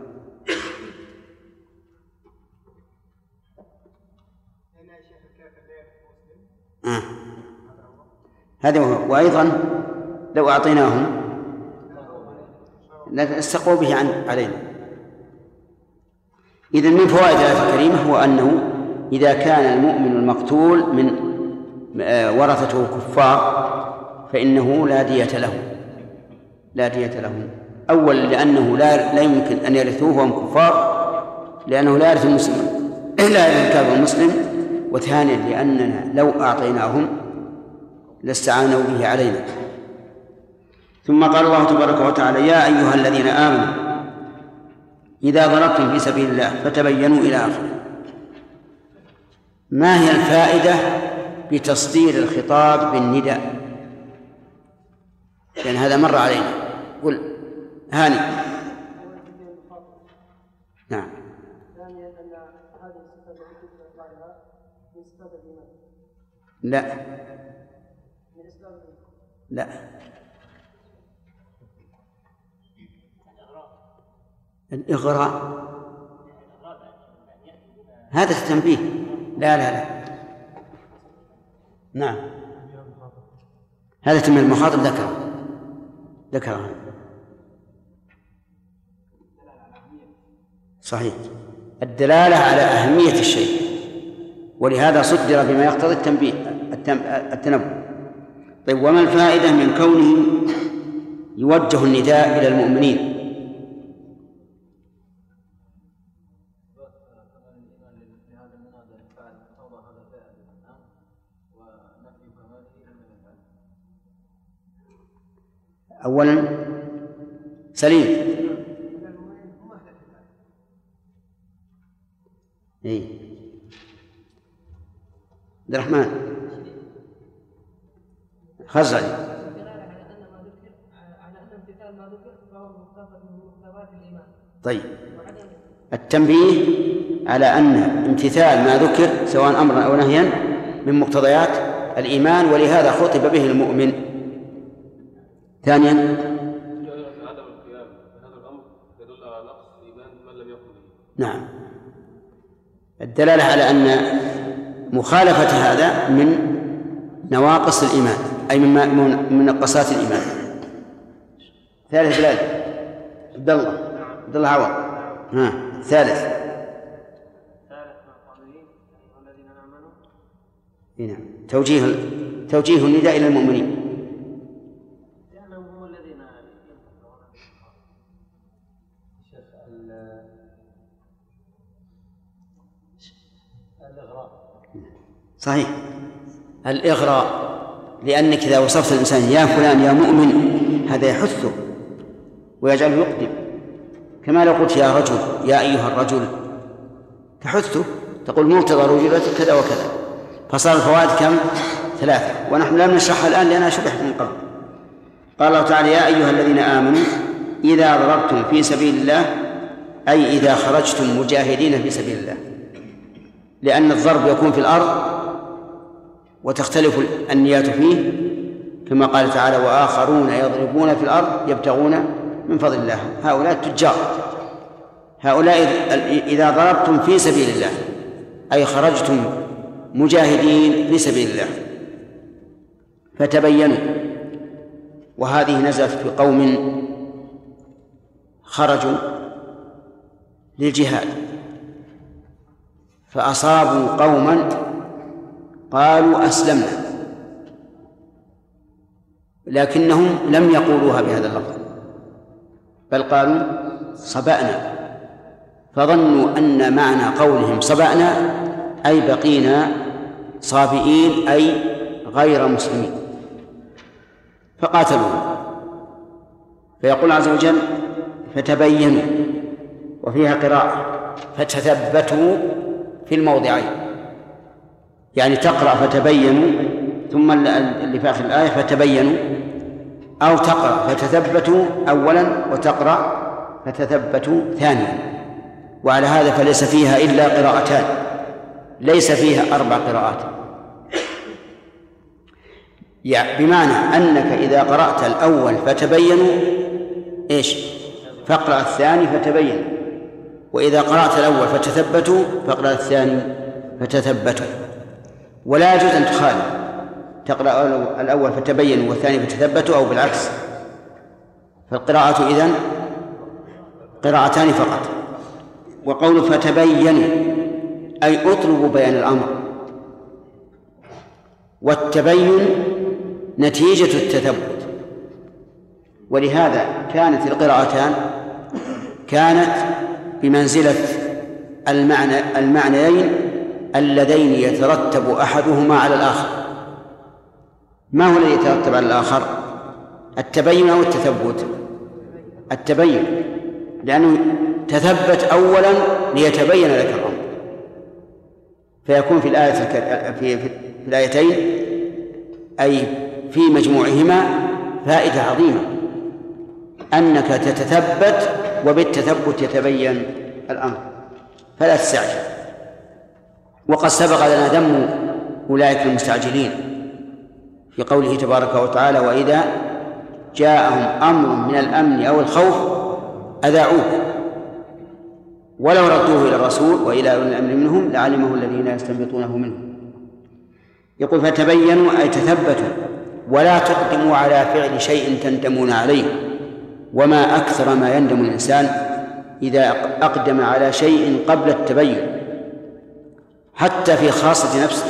هذا هو. وأيضا لو أعطيناهم لاستقوا به علينا. إذن من فوائد الآية الكريمة هو أنه إذا كان المؤمن المقتول من ورثته كفار فإنه لا دية لهم. أولا لأنه لا يمكن أن يرثوه وهم كفار، لأنه لا يرث المسلم لا يرث الكافر المسلم. وثانيا لأننا لو أعطيناهم لاستعانوا به علينا. ثم قال الله تبارك وتعالى يا أيها الذين آمنوا إذا ضربتم في سبيل الله فتبينوا إلى آخره. ما هي الفائدة بتصدير الخطاب بالنداء؟ لأن هذا مر علينا. قل هاني. نعم. لا الإغراء هذا التنبيه. لا نعم هذا تنبيه المخاطب ذكره صحيح، الدلالة على أهمية الشيء، ولهذا صدر بما يقتضي التنبه. طيب وما الفائدة من كونه يوجه النداء إلى المؤمنين؟ أولا سليم عبد الرحمن خزعي. طيب التنبيه على أن امتثال ما ذكر سواء أمرا أو نهيا من مقتضيات الإيمان، ولهذا خطب به المؤمن. ثانيا عدم القيام بهذا الأمر يدل على نقص الإيمان من لم يقم به. نعم، الدلالة على أن مخالفة هذا من نواقص الإيمان، أي من نقصات الإيمان. ثالث بلاد عبد الله عوض. ثالث الذين آمنوا. نعم، توجيه النداء إلى المؤمنين. لأنهم هم الذين صحيح الإغراء، لأنك إذا وصفت الإنسان يا فلان يا مؤمن هذا يحثه ويجعله يقدم، كما لو قلت يا رجل يا أيها الرجل تحثه، تقول مقتضى رجولتك كذا وكذا. فصار الفوائد كم؟ 3، ونحن لم نشرحها الآن لأنها شرحت من قبل. قال الله تعالى يا أيها الذين آمنوا إذا ضربتم في سبيل الله، أي إذا خرجتم مجاهدين في سبيل الله، لأن الضرب يكون في الأرض وتختلف النيات فيه، كما قال تعالى وآخرون يضربون في الأرض يبتغون من فضل الله. هؤلاء التجار، هؤلاء إذا ضربتم في سبيل الله أي خرجتم مجاهدين في سبيل الله فتبينوا. وهذه نزلت في قوم خرجوا للجهاد فأصابوا قوما قالوا أسلمنا، لكنهم لم يقولوها بهذا اللفظ بل قالوا صبأنا، فظنوا أن معنى قولهم صبأنا أي بقينا صابئين أي غير مسلمين فقاتلوا. فيقول عز وجل فتبينوا، وفيها قراءة فتثبتوا في الموضعين، يعني تقرأ فتبينوا ثم اللي في آخر الآية فتبينوا، أو تقرأ فتثبتوا أولا وتقرأ فتثبتوا ثانيا. وعلى هذا فليس فيها إلا قراءتان، ليس فيها 4 قراءات، يعني بمعنى أنك إذا قرأت الأول فتبينوا فاقرأ الثاني فتبينوا، وإذا قرأت الأول فتثبتوا فاقرأ الثاني فتثبتوا. ولا يجوز أن تخالف، تقرأ الأول فتبينوا والثاني فتثبتوا أو بالعكس. فالقراءة إذن قراءتان فقط. وقول فتبينوا أي اطلبوا بيان الأمر، والتبين نتيجة التثبت، ولهذا كانت القراءتان كانت بمنزلة المعنيين اللذين يترتب أحدهما على الآخر. ما هو الذي يترتب على الآخر؟ التبين أو التثبت؟ التبين، لأنه تثبت أولا ليتبين لك الأمر، فيكون في الآية في الآيتين أي في مجموعهما فائدة عظيمة، أنك تتثبت وبالتثبت يتبين الأمر فلا تستعجل. وقد سبق لنا ذم أولئك المستعجلين في قوله تبارك وتعالى وإذا جاءهم أمر من الأمن أو الخوف أذاعوه ولو ردوه إلى الرسول وإلى أولي الأمر منهم لعلمه الذين يستنبطونه منهم. يقول فتبينوا أي تثبتوا ولا تقدموا على فعل شيء تندمون عليه، وما أكثر ما يندم الإنسان إذا أقدم على شيء قبل التبين، حتى في خاصة نفسه.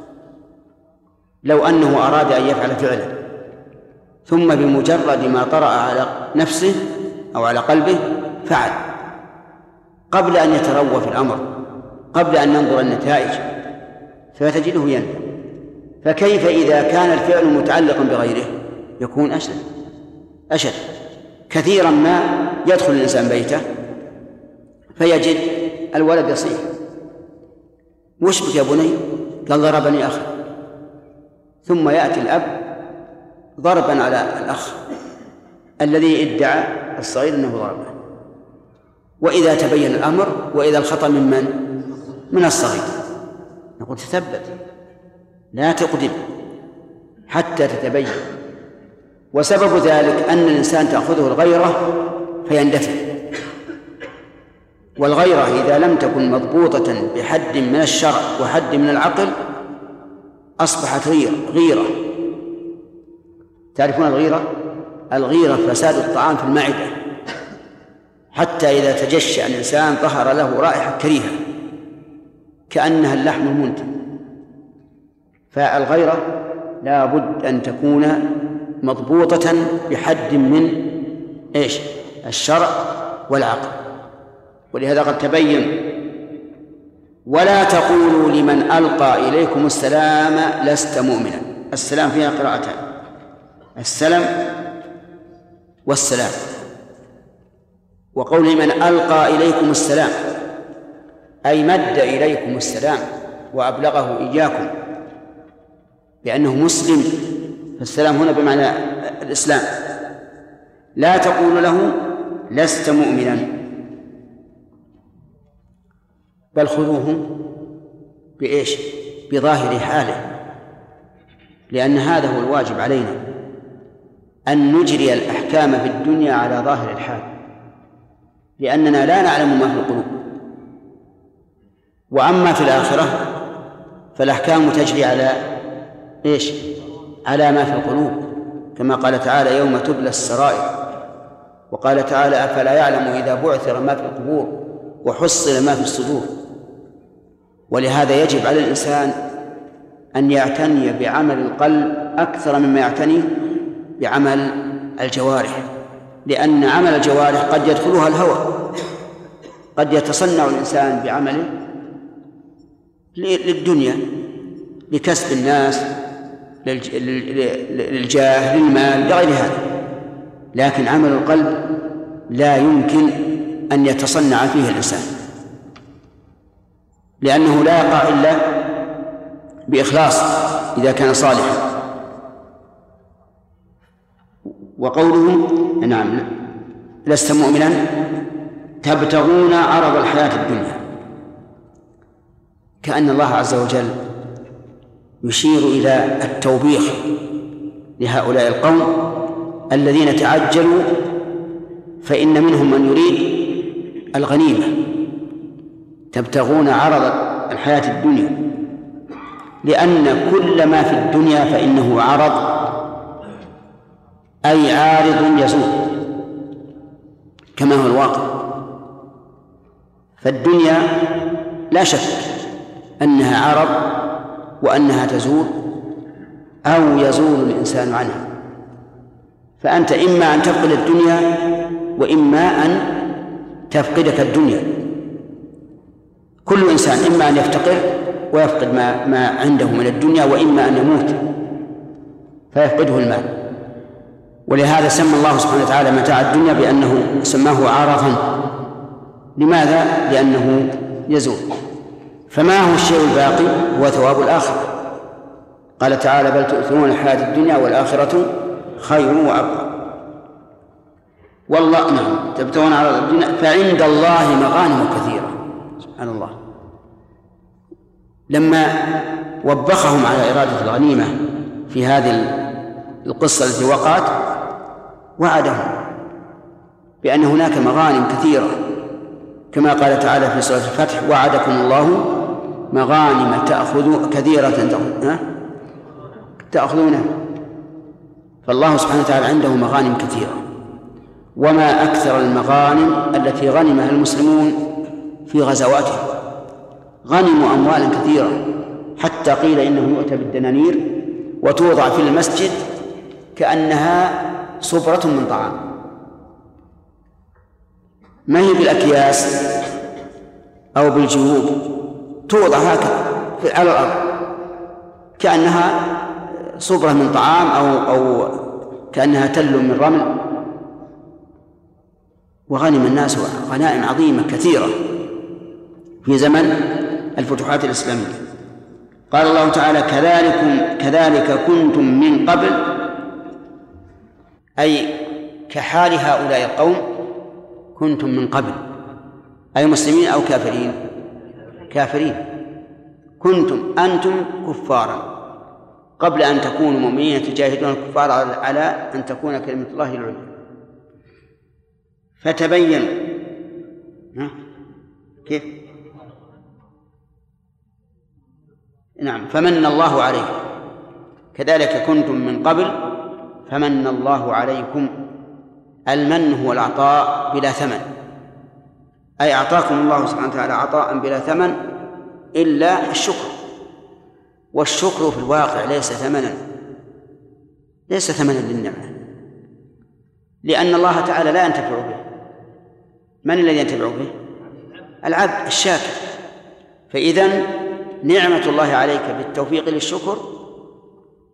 لو أنه أراد أن يفعل فعلا ثم بمجرد ما طرأ على نفسه أو على قلبه فعل قبل أن يتروى في الأمر، قبل أن ننظر النتائج، فتجده يندم. فكيف إذا كان الفعل متعلقا بغيره؟ يكون أشد. كثيرا ما يدخل الإنسان بيته فيجد الولد يصيح وش بك يا بني؟ قال ضربني أخي، ثم يأتي الأب ضربا على الأخ الذي ادعى الصغير أنه ضربه. وإذا تبين الأمر وإذا الخطأ من الصغير نقول تثبت لا تقدم حتى تتبين. وسبب ذلك أن الإنسان تأخذه الغيرة فيندفع، والغيرة إذا لم تكن مضبوطة بحد من الشرع وحد من العقل أصبحت غيرة. تعرفون الغيرة فساد الطعام في المعدة، حتى إذا تجشأ الإنسان ظهر له رائحة كريهة كأنها اللحم المنتن. فالغيرة لا بد أن تكون مضبوطة بحد من الشرع والعقل. ولهذا قد تبين ولا تقولوا لمن ألقى إليكم السلام لست مؤمنا. السلام فيها قراءتان: السلم والسلام. وقوله من ألقى إليكم السلام أي مد إليكم السلام وأبلغه إياكم، لأنه مسلم، فالسلام هنا بمعنى الإسلام. لا تقول له لست مؤمنا، بل خذوه بإيش؟ بظاهر حاله، لأن هذا هو الواجب علينا، أن نجري الأحكام في الدنيا على ظاهر الحال، لأننا لا نعلم ما في القلوب. وأما في الآخرة فالأحكام تجري على إيش؟ على ما في القلوب، كما قال تعالى: يوم تبلى السرائر. وقال تعالى: أفلا يعلم إذا بعثر ما في القبور وحصل ما في الصدور. ولهذا يجب على الإنسان أن يعتني بعمل القلب أكثر مما يعتني بعمل الجوارح، لأن عمل الجوارح قد يدخلها الهوى، قد يتصنع الإنسان بعمله للدنيا، لكسب الناس، للجاه، للمال، لغير هذا. لكن عمل القلب لا يمكن أن يتصنع فيه الإنسان، لأنه لا يقع إلا بإخلاص إذا كان صالحا. وقوله: نعم لست مؤمنا تبتغون عرض الحياة الدنيا، كأن الله عز وجل يشير إلى التوبيخ لهؤلاء القوم الذين تعجلوا، فإن منهم من يريد الغنيمة. تبتغون عرض الحياة الدنيا، لأن كل ما في الدنيا فإنه عرض، أي عارض يزول كما هو الواقع. فالدنيا لا شك أنها عرض وأنها تزول أو يزول الإنسان عنها، فأنت إما أن تفقد الدنيا وإما أن تفقدك الدنيا. كل إنسان إما أن يفتقر ويفقد ما عنده من الدنيا، وإما أن يموت فيفقده المال. ولهذا سمى الله سبحانه وتعالى متاع الدنيا بأنه سماه عرضا. لماذا؟ لأنه يزول. فما هو الشيء الباقي؟ هو ثواب الآخرة. قال تعالى: بل تؤثرون الحياة الدنيا والآخرة خير وأبقى. والله نعم تبتغون عرض الدنيا فعند الله مغانم كثيرة. سبحان الله، لما وبخهم على إرادة الغنيمة في هذه القصة التي وقعت، وعدهم بأن هناك مغانم كثيرة، كما قال تعالى في سورة الفتح: وعدكم الله مغانم كثيرة تأخذونها. فالله سبحانه وتعالى عنده مغانم كثيرة، وما أكثر المغانم التي غنمها المسلمون في غزواتهم. غنموا أموالا كثيرة، حتى قيل إنه يؤتى بالدنانير وتوضع في المسجد كأنها صبرة من طعام، ما هي بالأكياس أو بالجيوب، توضع هكذا على الأرض كأنها صبرة من طعام أو كأنها تل من رمل. وغنم الناس غنائم عظيمة كثيرة في زمن الفتوحات الإسلامية. قال الله تعالى: كذلك كنتم من قبل، أي كحال هؤلاء القوم كنتم من قبل، أي مسلمين أو كافرين؟ كافرين. كنتم أنتم كفارا قبل أن تكونوا مؤمنين تجاهدون الكفار على أن تكون كلمة الله العليا. فتبين كيف؟ نعم، فمن الله عليكم. كذلك كنتم من قبل فمن الله عليكم. المن هو العطاء بلا ثمن، أي أعطاكم الله سبحانه وتعالى عطاء بلا ثمن إلا الشكر. والشكر في الواقع ليس ثمنا للنعمة، لأن الله تعالى لا ينتفع به. من الذي ينتفع به؟ العبد الشاكر. فإذن نعمة الله عليك بالتوفيق للشكر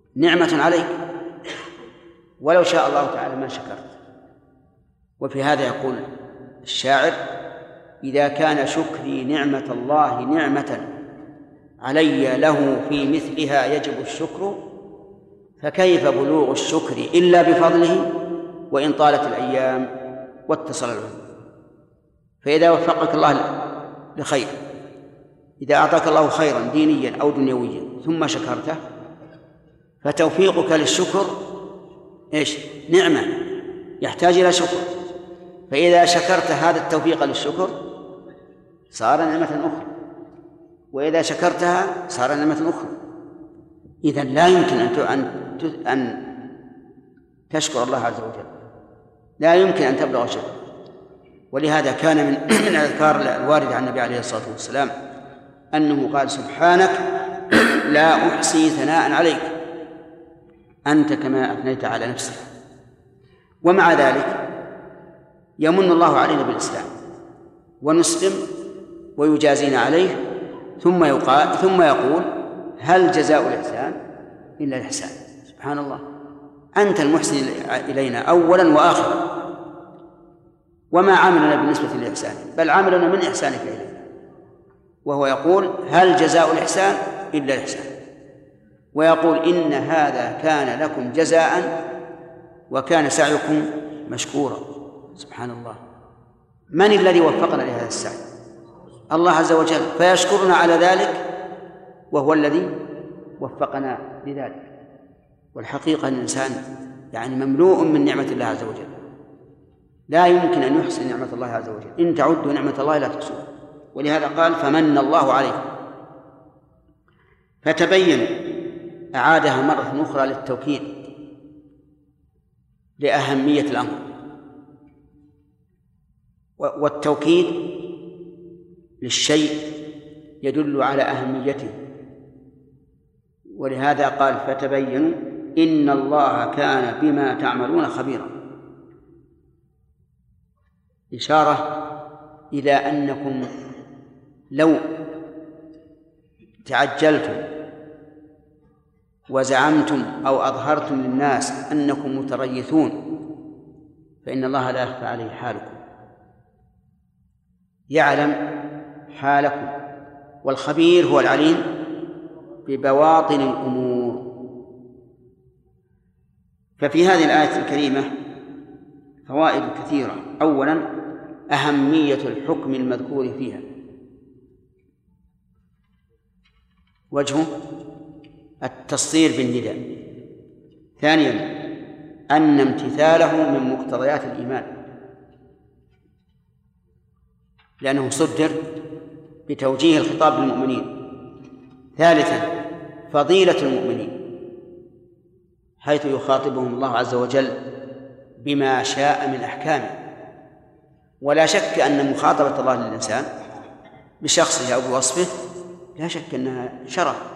نعمة عليك، ولو شاء الله تعالى ما شكرت. وفي هذا يقول الشاعر: إذا كان شكري نعمة الله نعمة علي له في مثلها يجب الشكر، فكيف بلوغ الشكر إلا بفضله وإن طالت الأيام واتصل العمر. فإذا وفقك الله لخير، إذا أعطاك الله خيرا دينيا أو دنيويا ثم شكرته، فتوفيقك للشكر إيش؟ نعمة يحتاج إلى شكر. فإذا شكرت هذا التوفيق للشكر صار نعمة أخرى، وإذا شكرتها صار نعمة أخرى. إذن لا يمكن أن تشكر الله عز وجل، لا يمكن أن تبلغ شكر. ولهذا كان من الأذكار الواردة عن النبي عليه الصلاة والسلام أنه قال: سبحانك لا أحصي ثناء عليك أنت كما أثنيت على نفسك. ومع ذلك يمن الله علينا بالإسلام ونسلم ويجازينا عليه، ثم يقول: هل جزاء الإحسان إلا الإحسان. سبحان الله، أنت المحسن إلينا أولا وآخرا، وما عاملنا بالنسبة للإحسان بل عاملنا من إحسانك إلينا. وهو يقول: هل جزاء الإحسان إلا الإحسان، ويقول: إن هذا كان لكم جزاء وكان سعيكم مشكورا. سبحان الله، من الذي وفقنا لهذا السعي؟ الله عز وجل، فيشكرنا على ذلك وهو الذي وفقنا لذلك. والحقيقة أن الإنسان مملوء من نعمة الله عز وجل، لا يمكن أن يحصي نعمة الله عز وجل، إن تعدوا نعمة الله لا تحصوها. ولهذا قال: فمن الله عليكم. فتبين، أعادها مرة أخرى للتوكيد لأهمية الأمر، والتوكيد للشيء يدل على أهميته. ولهذا قال: فتبينوا إن الله كان بما تعملون خبيرا، إشارة إلى أنكم لو تعجلتم وزعمتم أو أظهرتم للناس أنكم متريثون فإن الله لا يخفى عليه حالكم، يعلم حالكم، والخبير هو العليم ببواطن الأمور. ففي هذه الآية الكريمة فوائد كثيرة. أولا، أهمية الحكم المذكور فيها، وجهه التصدير بالنداء. ثانيا، أن امتثاله من مقتضيات الإيمان لأنه صدر بتوجيه الخطاب للمؤمنين. ثالثا، فضيلة المؤمنين حيث يخاطبهم الله عز وجل بما شاء من أحكامه. ولا شك أن مخاطبة الله للإنسان بشخصه أو بوصفه لا شك أنها شرف.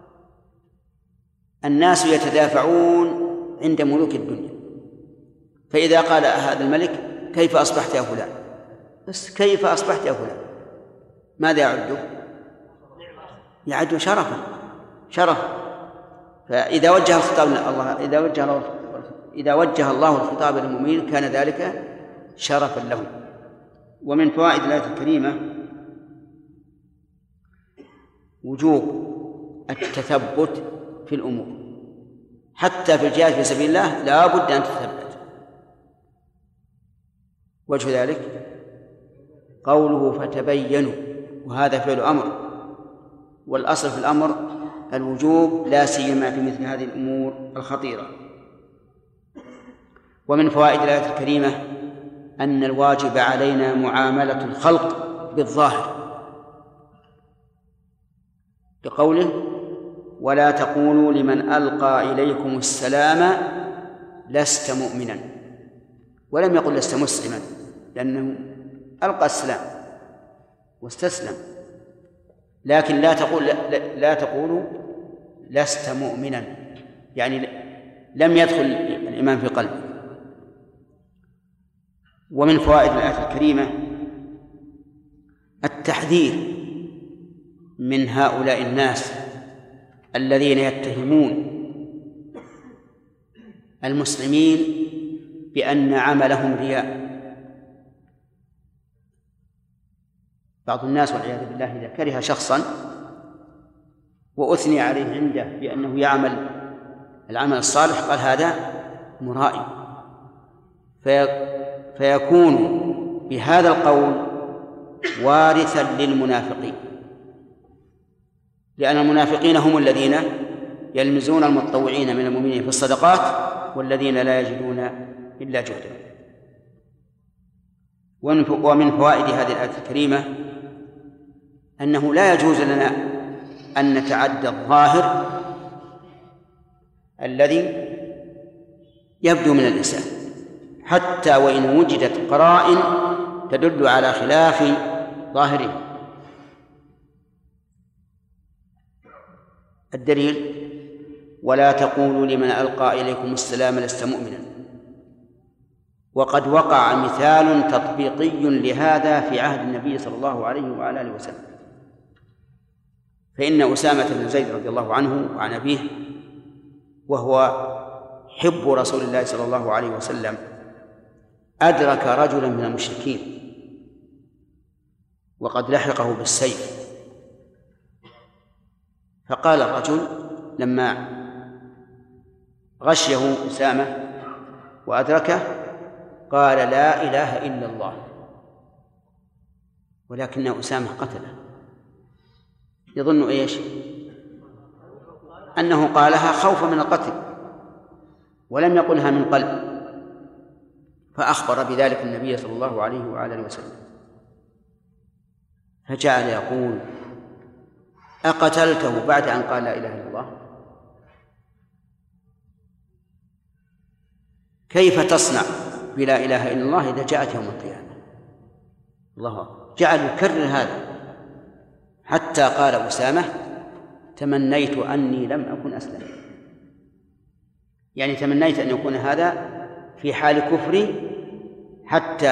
الناس يتدافعون عند ملوك الدنيا، فإذا قال هذا الملك: كيف أصبحت يا فلان؟ بس كيف أصبحت يا فلان؟ ماذا يعده؟ يعد شرفا. فإذا وجه الخطاب الله إذا وجه الله الخطاب للمؤمنين كان ذلك شرفا لهم. ومن فوائد الآية الكريمة وجوب التثبت في الأمور، حتى في الجهاد في سبيل الله لا بد أن تتثبت. وجه ذلك قوله: فتبينوا، وهذا فعل أمر، والأصل في الأمر الوجوب لا سيما في مثل هذه الأمور الخطيرة. ومن فوائد الآية الكريمة أن الواجب علينا معاملة الخلق بالظاهر، بقوله: ولا تقولوا لمن ألقى إليكم السلام لست مؤمنا، ولم يقل لست مسلما، لأنه ألقى السلام واستسلم. لكن لا تقولوا لست مؤمنا، يعني لم يدخل الإيمان في قلبه. ومن فوائد الآية الكريمة التحذير من هؤلاء الناس الذين يتهمون المسلمين بأن عملهم رياء. بعض الناس والعياذ بالله إذا كره شخصا وأثني عليه عنده بأنه يعمل العمل الصالح قال هذا مرائي، فيكون بهذا القول وارثا للمنافقين، لأن المنافقين هم الذين يلمزون المتطوعين من المؤمنين في الصدقات والذين لا يجدون إلا جهدهم. ومن فوائد هذه الآية الكريمة أنه لا يجوز لنا أن نتعدى الظاهر الذي يبدو من الإنسان حتى وإن وجدت قرائن تدل على خلاف ظاهره. الدليل: ولا تقولوا لمن ألقى إليكم السلام لست مؤمنا. وقد وقع مثال تطبيقي لهذا في عهد النبي صلى الله عليه وعلى آله وسلم، فإن أسامة بن زيد رضي الله عنه وعن أبيه وهو حب رسول الله صلى الله عليه وسلم أدرك رجلا من المشركين وقد لحقه بالسيف، فقال الرجل لما غشيه أسامة وأدركه قال: لا إله إلا الله، ولكن أسامة قتله. يظن إيش؟ أنه قالها خوفا من القتل ولم يقلها من قلب، فأخبر بذلك النبي صلى الله عليه وآله وسلم، فجعل يقول: أقتلته بعد أن قال لا إله إلا الله؟ كيف تصنع بلا إله إلا الله إذا جاءت يوم القيامة؟ الله أكبر. جعل يكرر هذا حتى قال أسامة: تمنيت أني لم أكن أسلم، يعني تمنيت أن يكون هذا في حال كفري حتى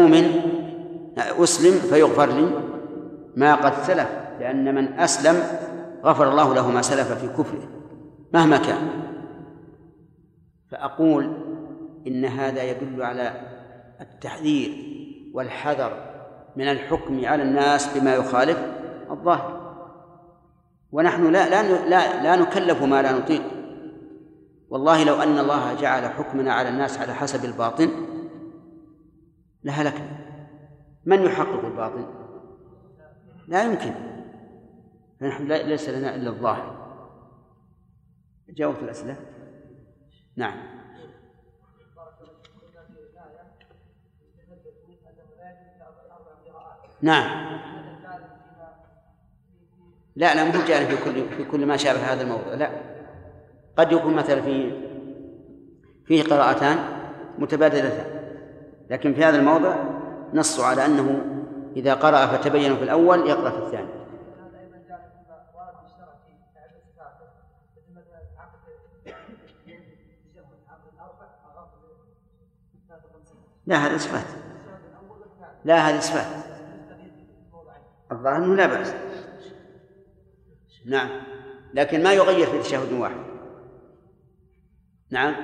أسلم فيغفر لي ما قد سلف، لأن من أسلم غفر الله له ما سلف في كفره مهما كان. فأقول إن هذا يدل على التحذير والحذر من الحكم على الناس بما يخالف الظاهر، ونحن لا نكلف ما لا نطيق. والله لو أن الله جعل حكمنا على الناس على حسب الباطن لهلكنا. من يحقق الباطن؟ لا يمكن. فنحن ليس لنا إلا الظاهر. جاوبت الأسئلة؟ نعم. نعم. لا مو جاري في كل ما شابه هذا الموضوع، لا. قد يكون مثلا فيه قراءتان متبادلتان، لكن في هذا الموضع نص على أنه إذا قرأ فتبين في الأول يقرأ في الثاني. لا هذا إثبات. لا هذا إثبات. الظاهر أنه لا بأس. نعم، لكن ما يغير في تشهد واحد. نعم.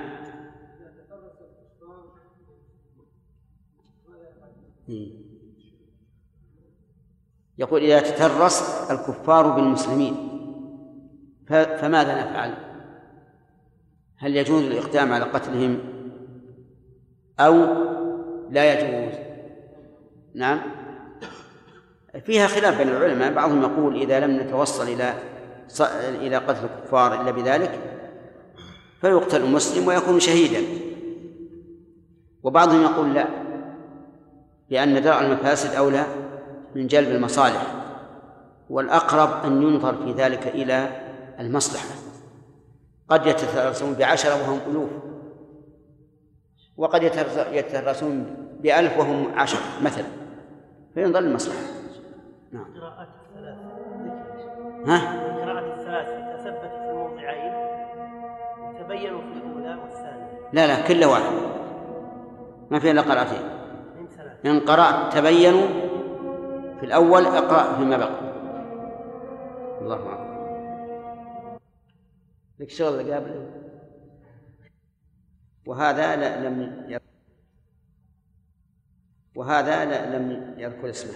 يقول: إذا تترس الكفار بالمسلمين فماذا نفعل؟ هل يجوز الإقدام على قتلهم أو لا يجوز؟ نعم، فيها خلاف بين العلماء. بعضهم يقول إذا لم نتوصل إلى قتل الكفار إلا بذلك فيقتل المسلم ويكون شهيدا، وبعضهم يقول لا، لأن درء المفاسد أولى من جلب المصالح، والأقرب أن ينظر في ذلك إلى المصلحة. قد يترسون ب10 وهم ألوف، وقد يترسون ب1000 وهم 10 مثلا، فينظر المصلحة. نعم. قراءات الثلاث. قراءات الثلاث تثبت في الموضعين وتبينوا في الأولى والثانية. لا كل واحد ما فيه إلا قراءتين. إن قرأت تبينوا في الأول اقرأ فيما بقي. الله أكبر. لك شغل قابل. وهذا لم يذكر اسمه،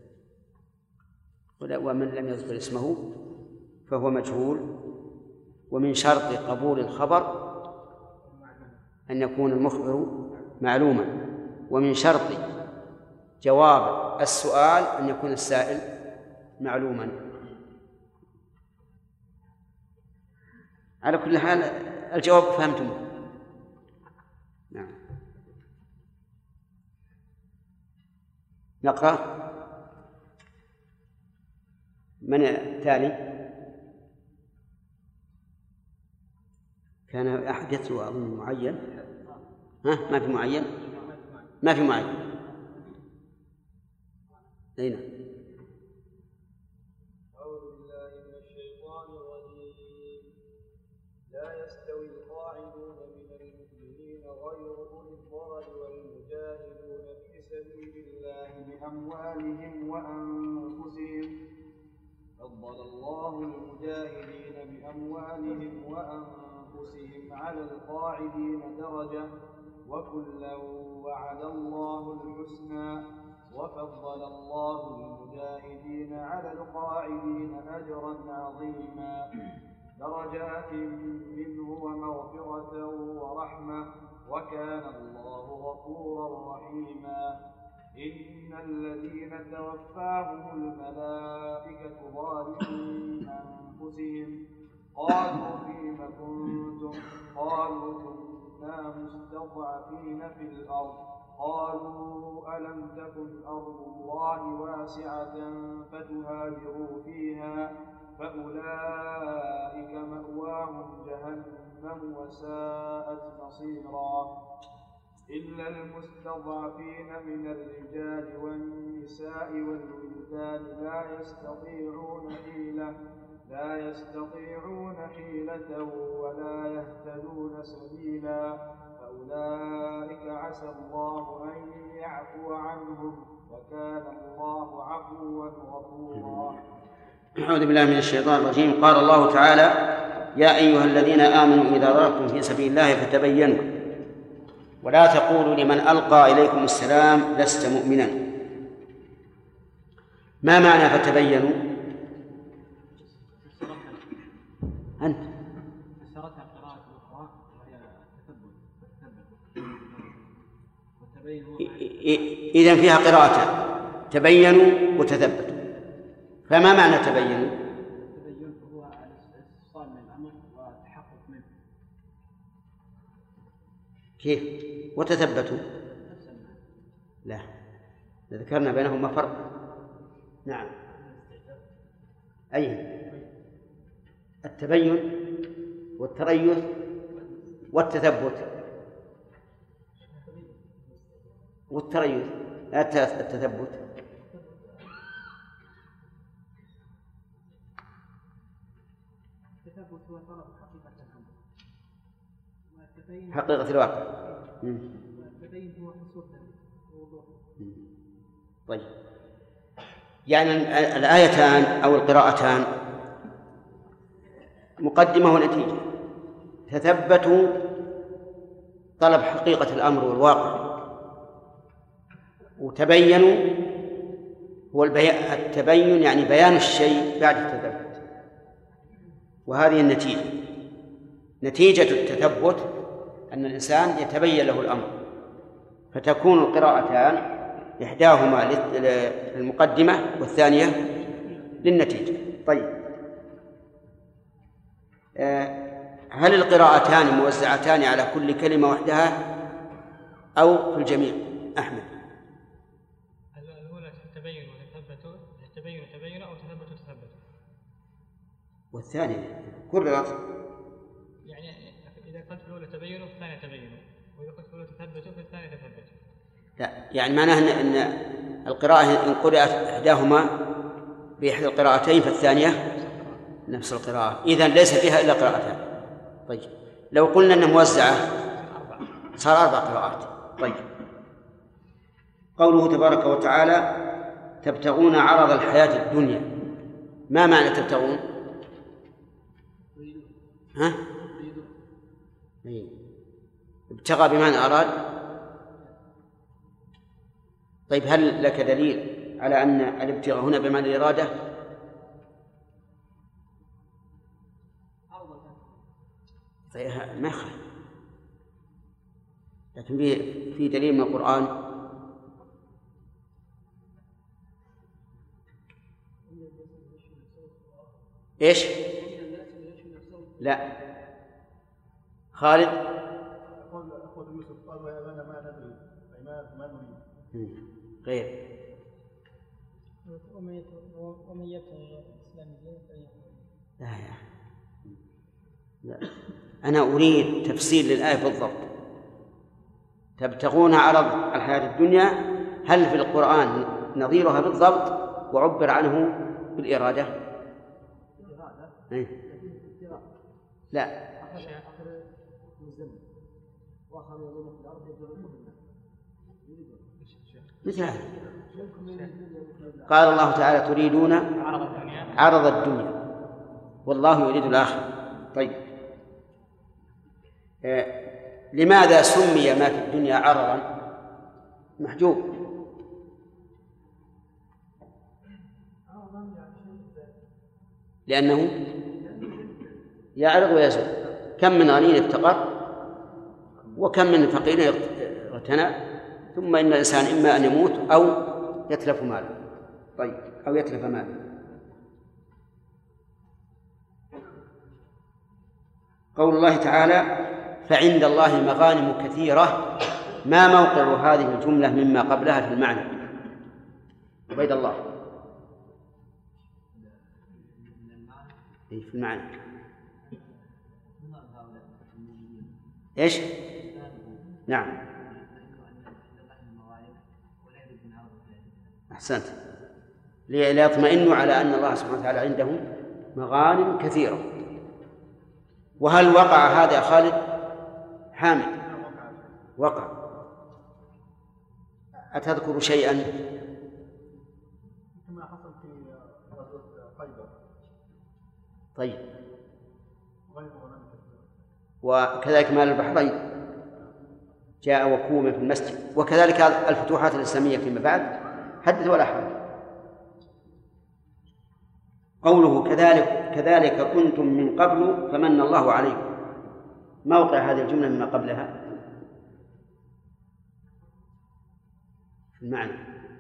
ومن لم يذكر اسمه فهو مجهول. ومن شرط قبول الخبر أن يكون المخبر معلوما، ومن شرط جواب السؤال أن يكون السائل معلوما. على كل حال الجواب فهمتموه. نعم. نقرأ. من التالي؟ كان أحد يتلو أظن معين. ما في معين. ما في معين. أين؟ أعوذ بالله من الشيطان الرجيم. لا يستوي القاعدون من المؤمنين غير أولي الضرر والمجاهدون في سبيل الله بأموالهم وأنفسهم. فضل الله المجاهدين بأموالهم وأنفسهم على القاعدين درجة، وكلا وعد الله الحسنى، وفضل الله المجاهدين على القاعدين أجرا عظيما، درجات منه ومغفرة ورحمة، وكان الله غفورا رحيما. إن الذين توفاهم الملائكة ظالمي أنفسهم قالوا فيم كنتم؟ قالوا كنا مستضعفين في الأرض. قالوا ألم تكن أرض الله واسعة فتهاجروا فيها؟ فأولئك مأواهم جهنم وساءت مصيرا. إلا المستضعفين من الرجال والنساء والولدان لا يستطيعون حيلة ولا يهتدون سبيلا، فأولئك عسى الله أن يعفو عنهم، وكان الله عفوا غفورا. أعوذ بالله من الشيطان الرجيم. قال الله تعالى: يا أيها الذين آمنوا إذا ضربتم في سبيل الله فتبينوا ولا تقولوا لمن ألقى إليكم السلام لست مؤمنا. ما معنى فتبينوا؟ أنت فسرتها قراءة أخرى وهي التثبت. إذن فيها قراءتان: تبينوا وتثبتوا. فما معنى تبينوا؟ التبين هو الاستفصال من الأمر والتحقق منه. كيف؟ وتثبتوا؟ لا، ذكرنا بينهما فرق. نعم. أي التبين والتريث والتثبت والتريث التثبت. هو طلب حقيقة الواقع. التبين هو حصول الوضوح. طيب، يعني الآيتان أو القراءتان مقدمة ونتيجة. تثبتوا طلب حقيقة الأمر والواقع، وتبينوا هو التبين يعني بيان الشيء بعد التثبت. وهذه النتيجة. نتيجة التثبت أن الإنسان يتبين له الأمر، فتكون القراءتان إحداهما للمقدمة والثانية للنتيجة. طيب، هل القراءتان موزعتان على كل كلمة وحدها أو في الجميع؟ أحمد. الأولى تبين وتثبتوا، تبين تبين أو تثبتوا تثبتوا. والثانية كررت. يعني إذا قلت في الأولى تبينوا في الثانية تبينوا، وإذا قلت في الأولى تثبتوا في الثانية تثبتوا. لا، يعني معناه أن القراءة إن قرأت إحداهما بإحدى القراءتين فالثانية نفس القراءة، إذن ليس فيها إلا قراءتان. طيب، لو قلنا أنها موزعة صار 4 قراءات. طيب، قوله تبارك وتعالى: تبتغون عرض الحياة الدنيا. ما معنى تبتغون؟ ابتغى بمعنى أراد. طيب هل لك دليل على أن الابتغاء هنا بمعنى الإرادة؟ طيب ما يخالف، لكن في دليل من القرآن. إيش؟ لا. خالد؟ أخوة يوسف قالوا يا أبانا ما ندري أي ما نريد. غير. ومن يبتغي الإسلام دينا لا. أنا أريد تفسير للآية بالضبط. تبتغون عرض الحياة الدنيا، هل في القرآن نظيرها بالضبط وعبر عنه بالإرادة؟ لا. مثل هذا قال الله تعالى تريدون عرض الدنيا والله يريد الآخرة. طيب لماذا سمي ما في الدنيا عرضا؟ محجوب. لأنه يعرض ويزول. كم من غني افتقر وكم من فقير اغتنى، ثم إن الإنسان إما أن يموت أو يتلف ماله. طيب أو يتلف ماله. قول الله تعالى فعند الله مغانم كثيرة، ما موقع هذه الجملة مما قبلها في المعنى؟ عبيد الله. في المعنى إيش؟ نعم أحسنت. ليطمئنوا على أن الله سبحانه وتعالى عنده مغانم كثيرة. وهل وقع هذا يا خالد؟ حامد وقع. أتذكر شيئا؟ كما حصل في غزوة خيبر. طيب وكذلك مال البحرين جاء وكوما في المسجد، وكذلك الفتوحات الإسلامية فيما بعد حدث ولا حرج. قوله كذلك كنتم من قبل فمن الله عليكم، موقع هذه الجملة مما قبلها في المعنى.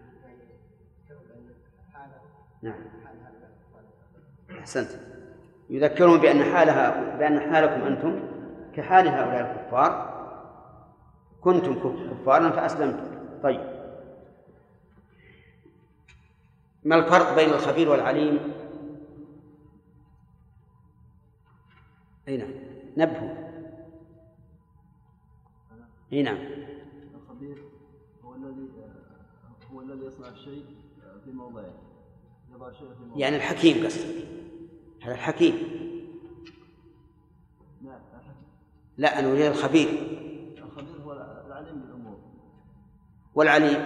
نعم أحسنت. يذكرون بأن حالكم أنتم كحال هؤلاء الكفار، كنتم كفارا فأسلمتم. طيب ما الفرق بين الخبير والعليم؟ أي نعم نبهوا. أي نعم. الخبير هو الذي يصنع الشيء في موضعه، يضع الشيء في موضعه. يعني الحكيم قصد. هذا الحكيم. لا أنا أريد الخبير. الخبير هو العليم بالأمور. والعليم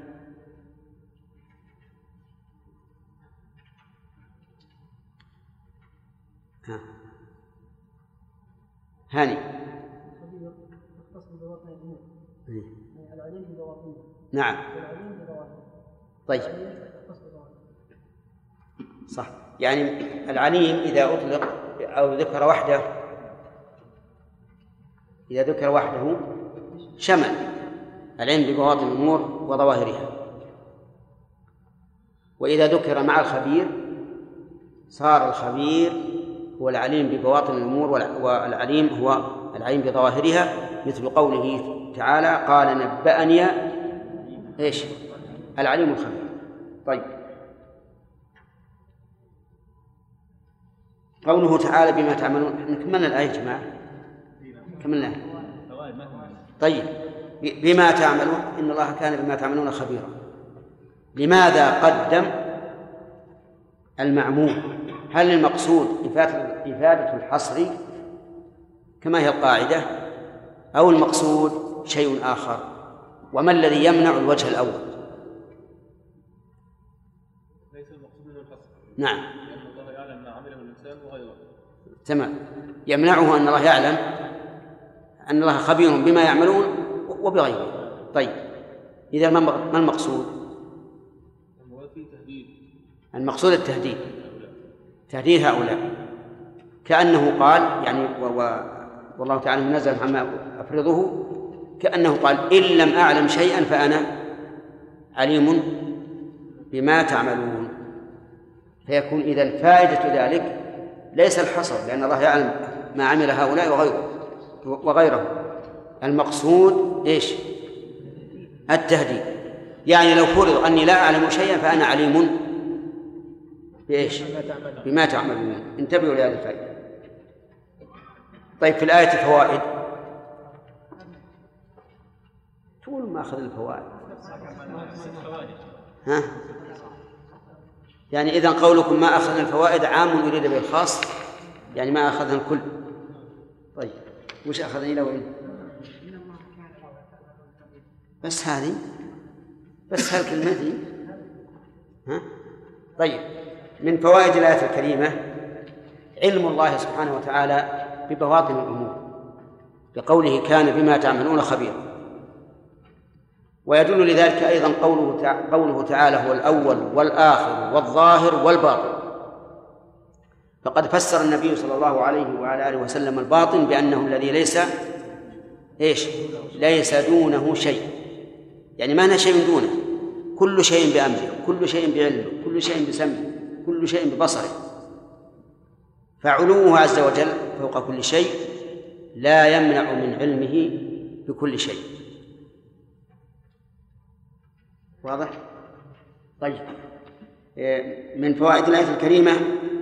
هاني. الخبير يختص ببواطن الأمور. العليم ببواطنها. نعم. والعليم بظواهرها. طيب صح. يعني العليم إذا أطلق أو ذكر وحده، إذا ذكر وحده شمل العلم ببواطن الأمور وظواهرها، وإذا ذكر مع الخبير صار الخبير هو العليم ببواطن الأمور والعليم هو العليم بظواهرها، مثل قوله تعالى قال نبأني إيش؟ العليم الخبير. طيب قوله تعالى بما تعملون، كملنا الآية يا جماعة؟ كملنا. طيب بما تعملون إن الله كان بما تعملون خبيرا. لماذا قدم المعمول؟ هل المقصود إفادة الحصر كما هي القاعدة، أو المقصود شيء آخر؟ وما الذي يمنع الوجه الأول؟ ليس المقصود منه الحصر. نعم. لأن الله يعلم ما عمله الإنسان وغيره. تمام. يمنعه أن الله يعلم أن الله خبير بما يعملون وبغيره. طيب إذا ما المقصود؟ المقصود التهديد، تهديد هؤلاء، كأنه قال يعني والله تعالى منزل عما أفرضه، كأنه قال إن لم أعلم شيئا فأنا عليم بما تعملون. فيكون إذن فائدة ذلك ليس الحصر، لأن الله يعلم ما عمل هؤلاء وغيره. المقصود إيش؟ التهديد. يعني لو فرض أني لا أعلم شيئا فأنا عليم بإيش؟ بما تعملون. انتبهوا لهذه الفائدة. طيب في الآية فوائد، طول ما أخذ الفوائد ها؟ يعني إذن قولكم ما أخذنا الفوائد عام يريد به الخاص، يعني ما أخذنا الكل. طيب وش أخذنا إلى وين؟ بس هذه، بس هالكلمة ها؟ طيب من فوائد الآية الكريمة علم الله سبحانه وتعالى ببواطن الأمور، بقوله كان بما تعملون خبيرا. ويدل لذلك أيضا قوله تعالى هو الأول والآخر والظاهر والباطن. فقد فسر النبي صلى الله عليه وعلى آله وسلم الباطن بأنه الذي ليس دونه شيء، يعني ما هنا شيء دونه، كل شيء بأمره، كل شيء بعلمه، كل شيء بسمعه، كل شيء ببصره. فعلوه عز وجل فوق كل شيء لا يمنع من علمه بكل شيء. واضح؟ طيب من فوائد الآية الكريمة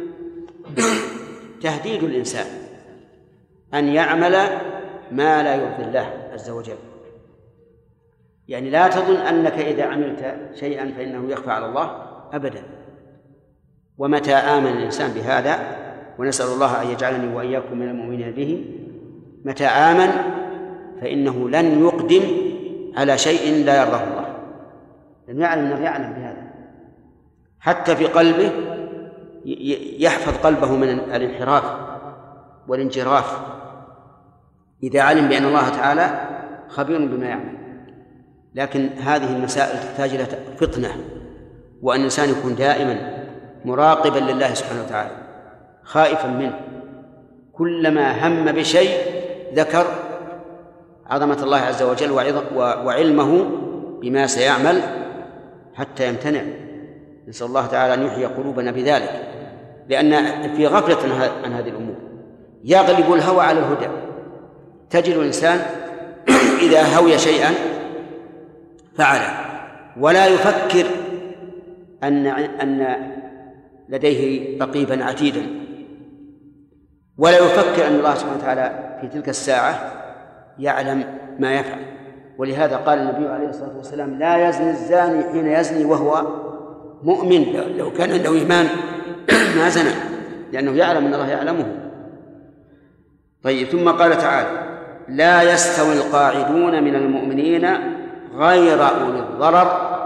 تهديد الإنسان أن يعمل ما لا يرضي الله عز وجل. يعني لا تظن أنك إذا عملت شيئا فإنه يخفى على الله أبدا. ومتى آمن الإنسان بهذا، ونسأل الله أن يجعلني وإياكم من المؤمنين به، متى آمن فإنه لن يقدم على شيء لا يرضاه الله، لأنه يعلم بهذا. حتى في قلبه يحفظ قلبه من الانحراف والانجراف إذا علم بأن الله تعالى خبير بما يعمل. لكن هذه المسائل تحتاج إلى فطنة، وأن الإنسان يكون دائما مراقبا لله سبحانه وتعالى خائفا منه. كلما هم بشيء ذكر عظمة الله عز وجل وعلمه بما سيعمل حتى يمتنع. نسأل الله تعالى أن يحيي قلوبنا بذلك، لأن في غفلة عن هذه الأمور يغلب الهوى على الهدى. تجد الإنسان إذا هوي شيئا فعله ولا يفكر أن لديه رقيبا عتيدا، ولا يفكر أن الله سبحانه وتعالى في تلك الساعة يعلم ما يفعل. ولهذا قال النبي عليه الصلاة والسلام لا يزني الزاني حين يزني وهو مؤمن، لو كان عنده إيمان ما زنى، لأنه يعلم أن الله يعلمه. طيب ثم قال تعالى لا يستوي القاعدون من المؤمنين غير أولي الضرر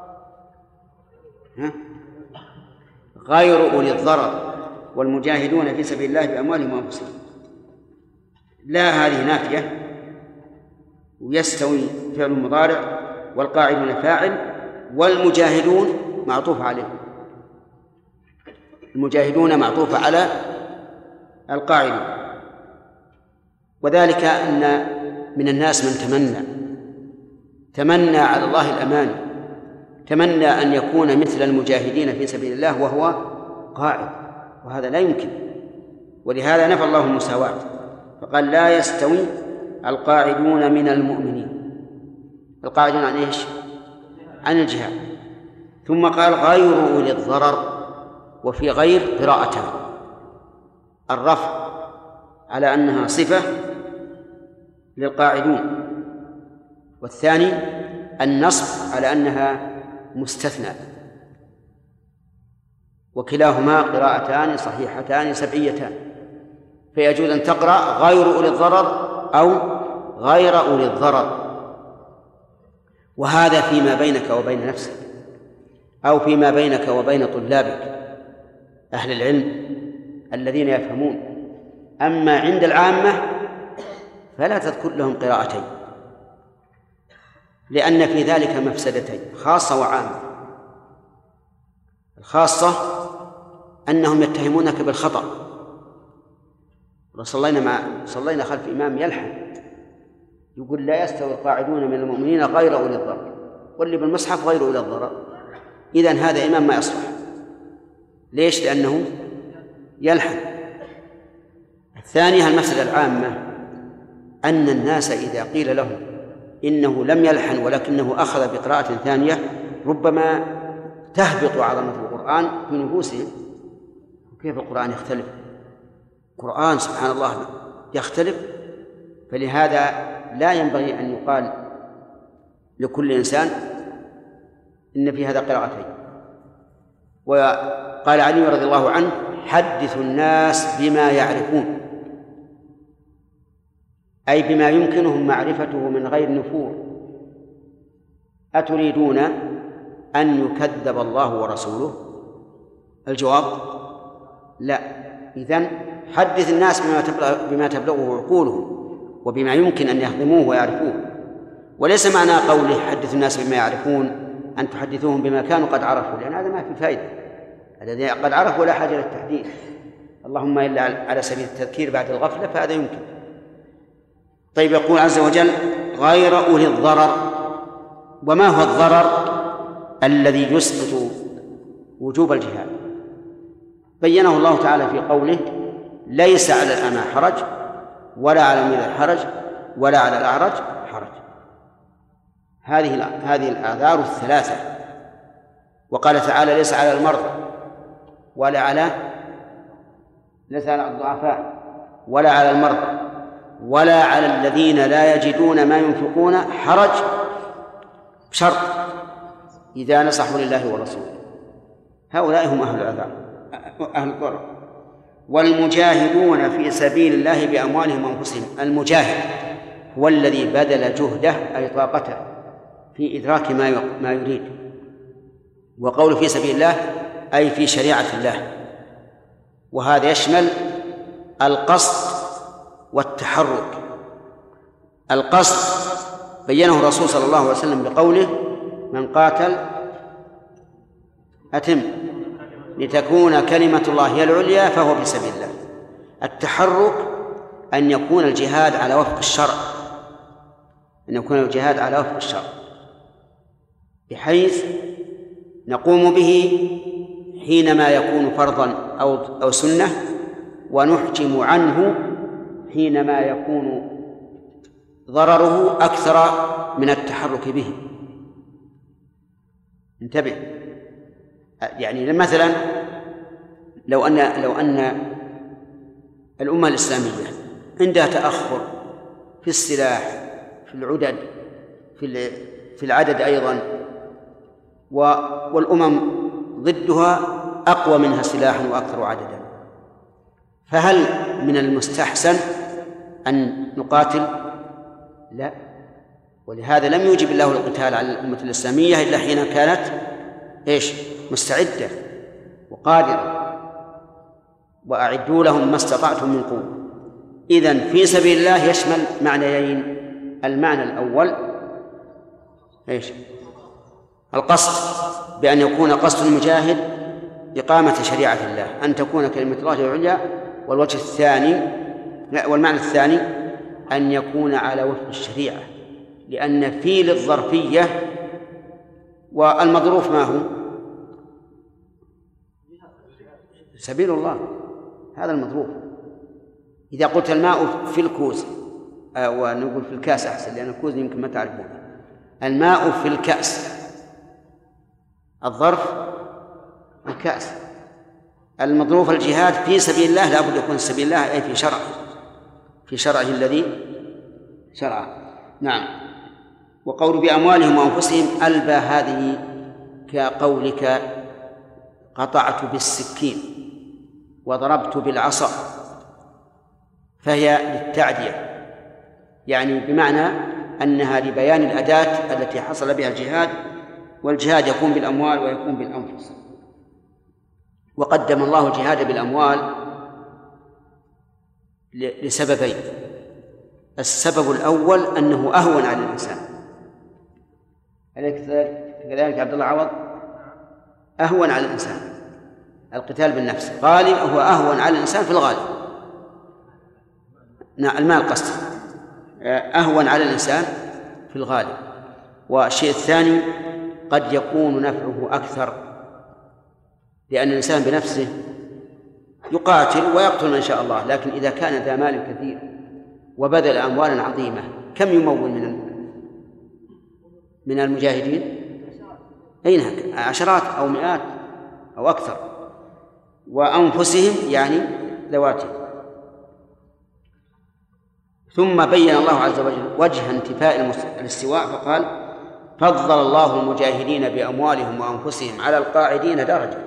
والمجاهدون في سبيل الله بأموالهم وأنفسهم. لا هذه نافية، ويستوي فعل مضارع، والقاعدون فاعل، والمجاهدون معطوف عليه. المجاهدون معطوف على القاعدون. وذلك أن من الناس من تمنى على الله الأمان، تمنى أن يكون مثل المجاهدين في سبيل الله وهو قاعد، وهذا لا يمكن. ولهذا نفى الله المساواة فقال لا يستوي القاعدون من المؤمنين. القاعدون عن إيش؟ عن الجهاد. ثم قال غير أولي الضرر، وفي غير قراءتان، الرفع على أنها صفة للقاعدون، والثاني النصب على أنها مستثنى، وكلاهما قراءتان صحيحتان سبعيتان. فيجوز أن تقرأ غير أولي الضرر أو غير أولي الضرر، وهذا فيما بينك وبين نفسك أو فيما بينك وبين طلابك أهل العلم الذين يفهمون. أما عند العامة فلا تذكر لهم قراءتين، لأن في ذلك مفسدتين خاصة وعامة. الخاصة أنهم يتهمونك بالخطأ. صلينا خلف إمام يلحن يقول لا يستوي القاعدون من المؤمنين غير أولي الضرر، واللي بالمصحف غير أولي الضرر. إذن هذا إمام ما يصلح. ليش؟ لأنه يلحن. الثانية المفسدة العامة، أن الناس إذا قيل لهم إنه لم يلحن ولكنه أخذ بقراءة ثانية ربما تهبط عظمة القرآن في نفوسهم. كيف القرآن يختلف؟ القرآن سبحان الله يختلف. فلهذا لا ينبغي أن يقال لكل إنسان إن في هذا قراءتين. وقال علي رضي الله عنه: حدث الناس بما يعرفون، أي بما يمكنهم معرفته من غير نفور. أتريدون أن يكذب الله ورسوله؟ الجواب لا. إذن حدث الناس بما تبلغه عقولهم وبما يمكن أن يهضموه ويعرفوه. وليس معنى قوله حدث الناس بما يعرفون أن تحدثوهم بما كانوا قد عرفوا، لأن هذا ما في فائدة. الذي قد عرفوا لا حاجة للتحديث، اللهم إلا على سبيل التذكير بعد الغفلة، فهذا يمكن. طيب، يقول عز وجل: غير أولي الضرر. وما هو الضرر؟ الذي يسقط وجوب الجهاد. بينه الله تعالى في قوله: ليس على الأعمى حرج ولا على المريض حرج ولا على الأعرج حرج. هذه الأعذار الثلاثة. وقال تعالى: ليس على المرضى ولا على الضعفاء ولا على المرضى ولا على الذين لا يجدون ما ينفقون حرج، بشرط إذا نصحوا لله ورسوله. هؤلاء هم أهل العذاب، أهل الضرر. والمجاهدون في سبيل الله بأموالهم وأنفسهم. المجاهد هو الذي بذل جهده أي طاقته في إدراك ما يريد. وقول في سبيل الله أي في شريعة الله، وهذا يشمل القصد والتحرك. القصد بينه الرسول صلى الله عليه وسلم بقوله: من قاتل أتم لتكون كلمة الله هي العليا فهو في سبيل الله. التحرك أن يكون الجهاد على وفق الشرع، بحيث نقوم به حينما يكون فرضا أو سنة، ونحجم عنه حينما يكون ضرره أكثر من التحرك به. انتبه، يعني مثلا لو أن الأمة الإسلامية عندها تأخر في السلاح، في العدد، في العدد أيضا، والأمم ضدها أقوى منها سلاحا وأكثر عددا، فهل من المستحسن أن نقاتل؟ لا. ولهذا لم يوجب الله القتال على الأمة الإسلامية إلا حين كانت مستعدة وقادرة. وأعدوا لهم ما استطعتم من قوة. إذن في سبيل الله يشمل معنيين: المعنى الأول القصد، بأن يكون قصد المجاهد إقامة شريعة الله، أن تكون كلمة الله العليا. والمعنى الثاني أن يكون على وفق الشريعة، لأن في للظرفية، والمظروف ما هو؟ سبيل الله، هذا المظروف. إذا قلت الماء في الكوز، ونقول في الكاس أحسن، لأن الكوز يمكن ما تعرفون. الماء في الكأس، الظرف الكأس. المظروف الجهاد في سبيل الله لا بد يكون سبيل الله أي في شرعه الذي شرعه. نعم. وقول بأموالهم وأنفسهم ألبى هذه كقولك قطعت بالسكين وضربت بالعصا، فهي للتعدية، يعني بمعنى أنها لبيان الأداة التي حصل بها الجهاد. والجهاد يكون بالأموال ويكون بالأنفس. وقدم الله الجهاد بالأموال لسببين: السبب الأول أنه أهون على الإنسان. أليس كذلك عبد الله عوض؟ أهون على الإنسان القتال بالنفس، غالب هو أهون على الإنسان في الغالب. نعم المال قصد أهون على الإنسان في الغالب. والشيء الثاني قد يكون نفعه أكثر، لأن الإنسان بنفسه يقاتل ويقتل من شاء الله، لكن إذا كان ذا مال كثير وبذل أموالا عظيمة كم يمول من المجاهدين؟ أين عشرات أو مئات أو أكثر، وأنفسهم يعني ذواتهم. ثم بين الله عز وجل وجه انتفاء الاستواء فقال: فضل الله المجاهدين بأموالهم وأنفسهم على القاعدين درجة.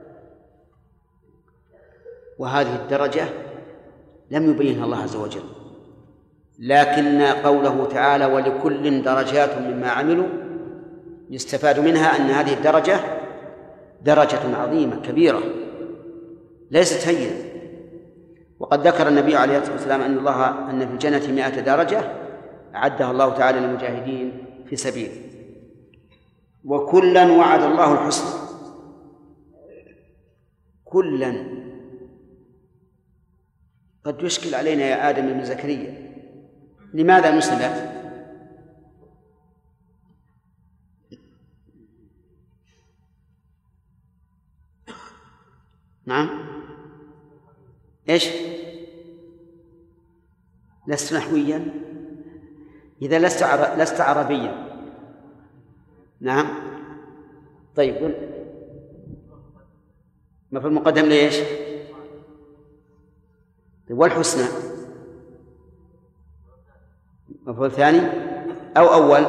وهذه الدرجة لم يبينها الله عز وجل، لكن قوله تعالى: ولكل درجات مما عملوا، يستفاد منها أن هذه الدرجة درجة عظيمة كبيرة ليست هينة. وقد ذكر النبي عليه الصلاة والسلام أن في الجنة 100 درجة أعدها الله تعالى للمجاهدين في سبيله، وكلا وعد الله الحسنى. كلا قد يشكل علينا يا آدم بن زكريا، لماذا نسبت؟ نعم إيش؟ لست نحويا؟ إذا لست عربيا. نعم طيب، ما في المقدم ليش؟ والحسنى مفعول ثاني أو أول؟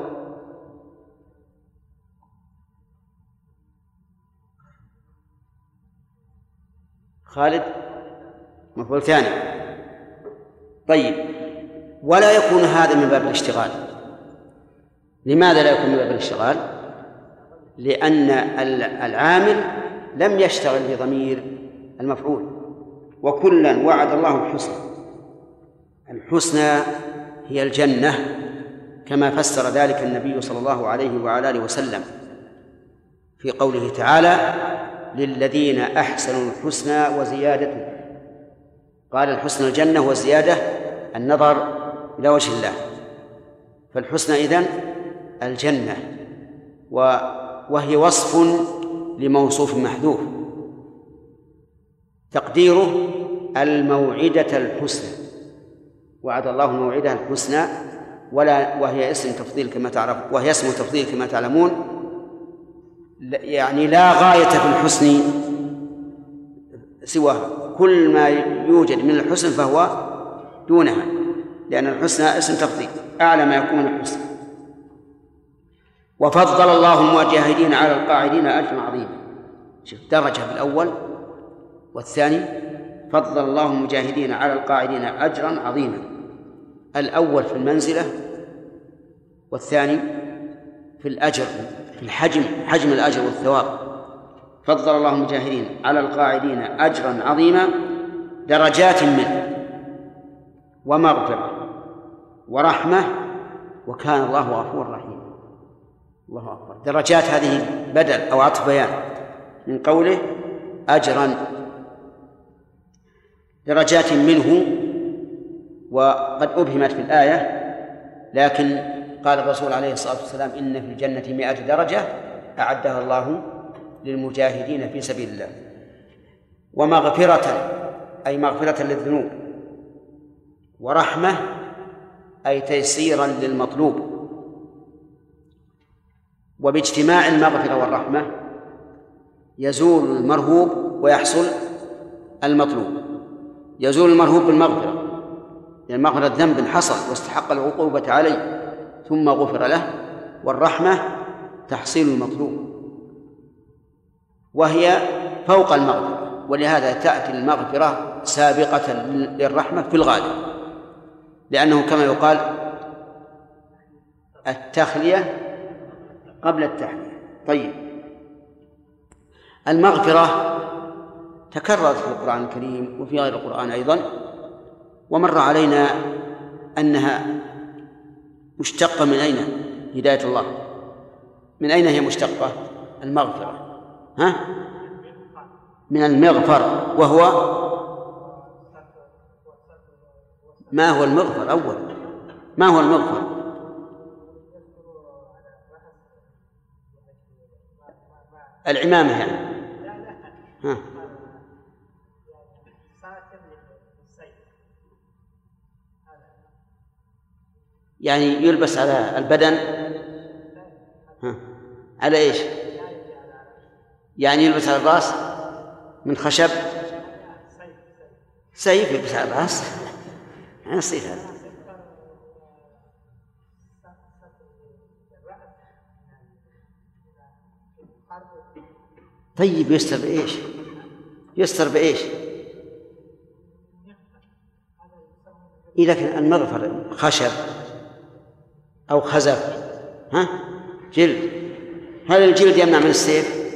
خالد مفعول ثاني. طيب، ولا يكون هذا من باب الاشتغال. لماذا لا يكون من باب الاشتغال؟ لأن العامل لم يشتغل بضمير المفعول. وكلا وعد الله الحسنى. الحسنى هي الجنة كما فسر ذلك النبي صلى الله عليه وعلى آله وسلم في قوله تعالى: للذين أحسنوا الحسنى وزيادة. قال الحسنى الجنة والزيادة النظر إلى وجه الله. فالحسنى إذن الجنة، وهي وصف لموصوف محذوف، تقديره الموعدة الحسنى. وعد الله الموعدة الحسنى، وهي اسم تفضيل كما تعرف، وهي اسم تفضيل كما تعلمون، يعني لا غاية في الحسن سواه. كل ما يوجد من الحسن فهو دونها، لأن الحسنى اسم تفضيل، أعلى ما يكون الحسن. وفضل الله المجاهدين على القاعدين أجرا عظيما. شوف درجة بالأول والثاني، فضل الله المجاهدين على القاعدين أجرا عظيما. الأول في المنزلة، والثاني في الأجر، في الحجم، حجم الأجر والثواب. فضل الله المجاهدين على القاعدين أجرا عظيما، درجات منه ومغفرة ورحمة، وكان الله غفورا رحيما. الله أكبر. درجات هذه بدل أو عطف بيان من قوله أجرا، درجات منه. وقد أبهمت في الآية، لكن قال الرسول عليه الصلاة والسلام: إن في الجنة 100 درجة أعدها الله للمجاهدين في سبيل الله. ومغفرة أي مغفرة للذنوب، ورحمة أي تيسيرا للمطلوب. وباجتماع المغفرة والرحمة يزول المرهوب ويحصل المطلوب. يزول المرهوب بالمغفرة، لأن المغفرة ذنب حصل واستحق العقوبة عليه ثم غفر له، والرحمة تحصيل المطلوب وهي فوق المغفرة، ولهذا تأتي المغفرة سابقة للرحمة في الغالب، لأنه كما يقال التخلية قبل التحلية. طيب، المغفرة تكررت في القرآن الكريم وفي غير القرآن أيضا، ومر علينا أنها مشتقة من أين هداية الله؟ من أين هي مشتقة؟ المغفرة. ها؟ من المغفر، وهو ما هو المغفر أول؟ ما هو المغفر؟ العمامة يعني. ها. يعني يلبس على البدن. ها. على إيش؟ يعني يلبس على الرأس من خشب. سيف يلبس على الرأس. يعني السيف هذا. طيب يستر بإيش؟ يستر بإيش؟ إذا كان المغفر خشب أو خزف، ها؟ جلد، هل الجلد يمنع من السيف؟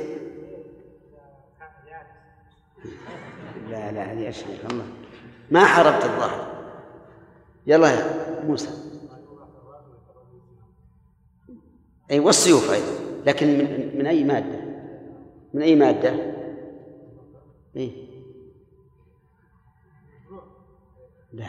لا لا يا شيخ الله ما حربت الظاهر. يلا يا موسى. أي والسيوف أيضا، لكن من أي مادة؟ من أي مادة؟ إيه؟ لا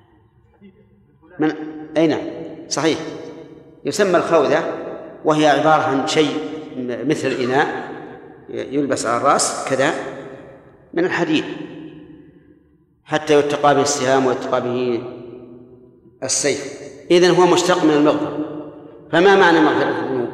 من أي نعم صحيح. يسمى الخوذة، وهي عبارة عن شيء مثل الإناء يلبس على الرأس كذا من الحديد حتى يتقى به السهام ويتقى به السيف. إذن هو مشتق من المغفر. فما معنى مغفرة الذنوب؟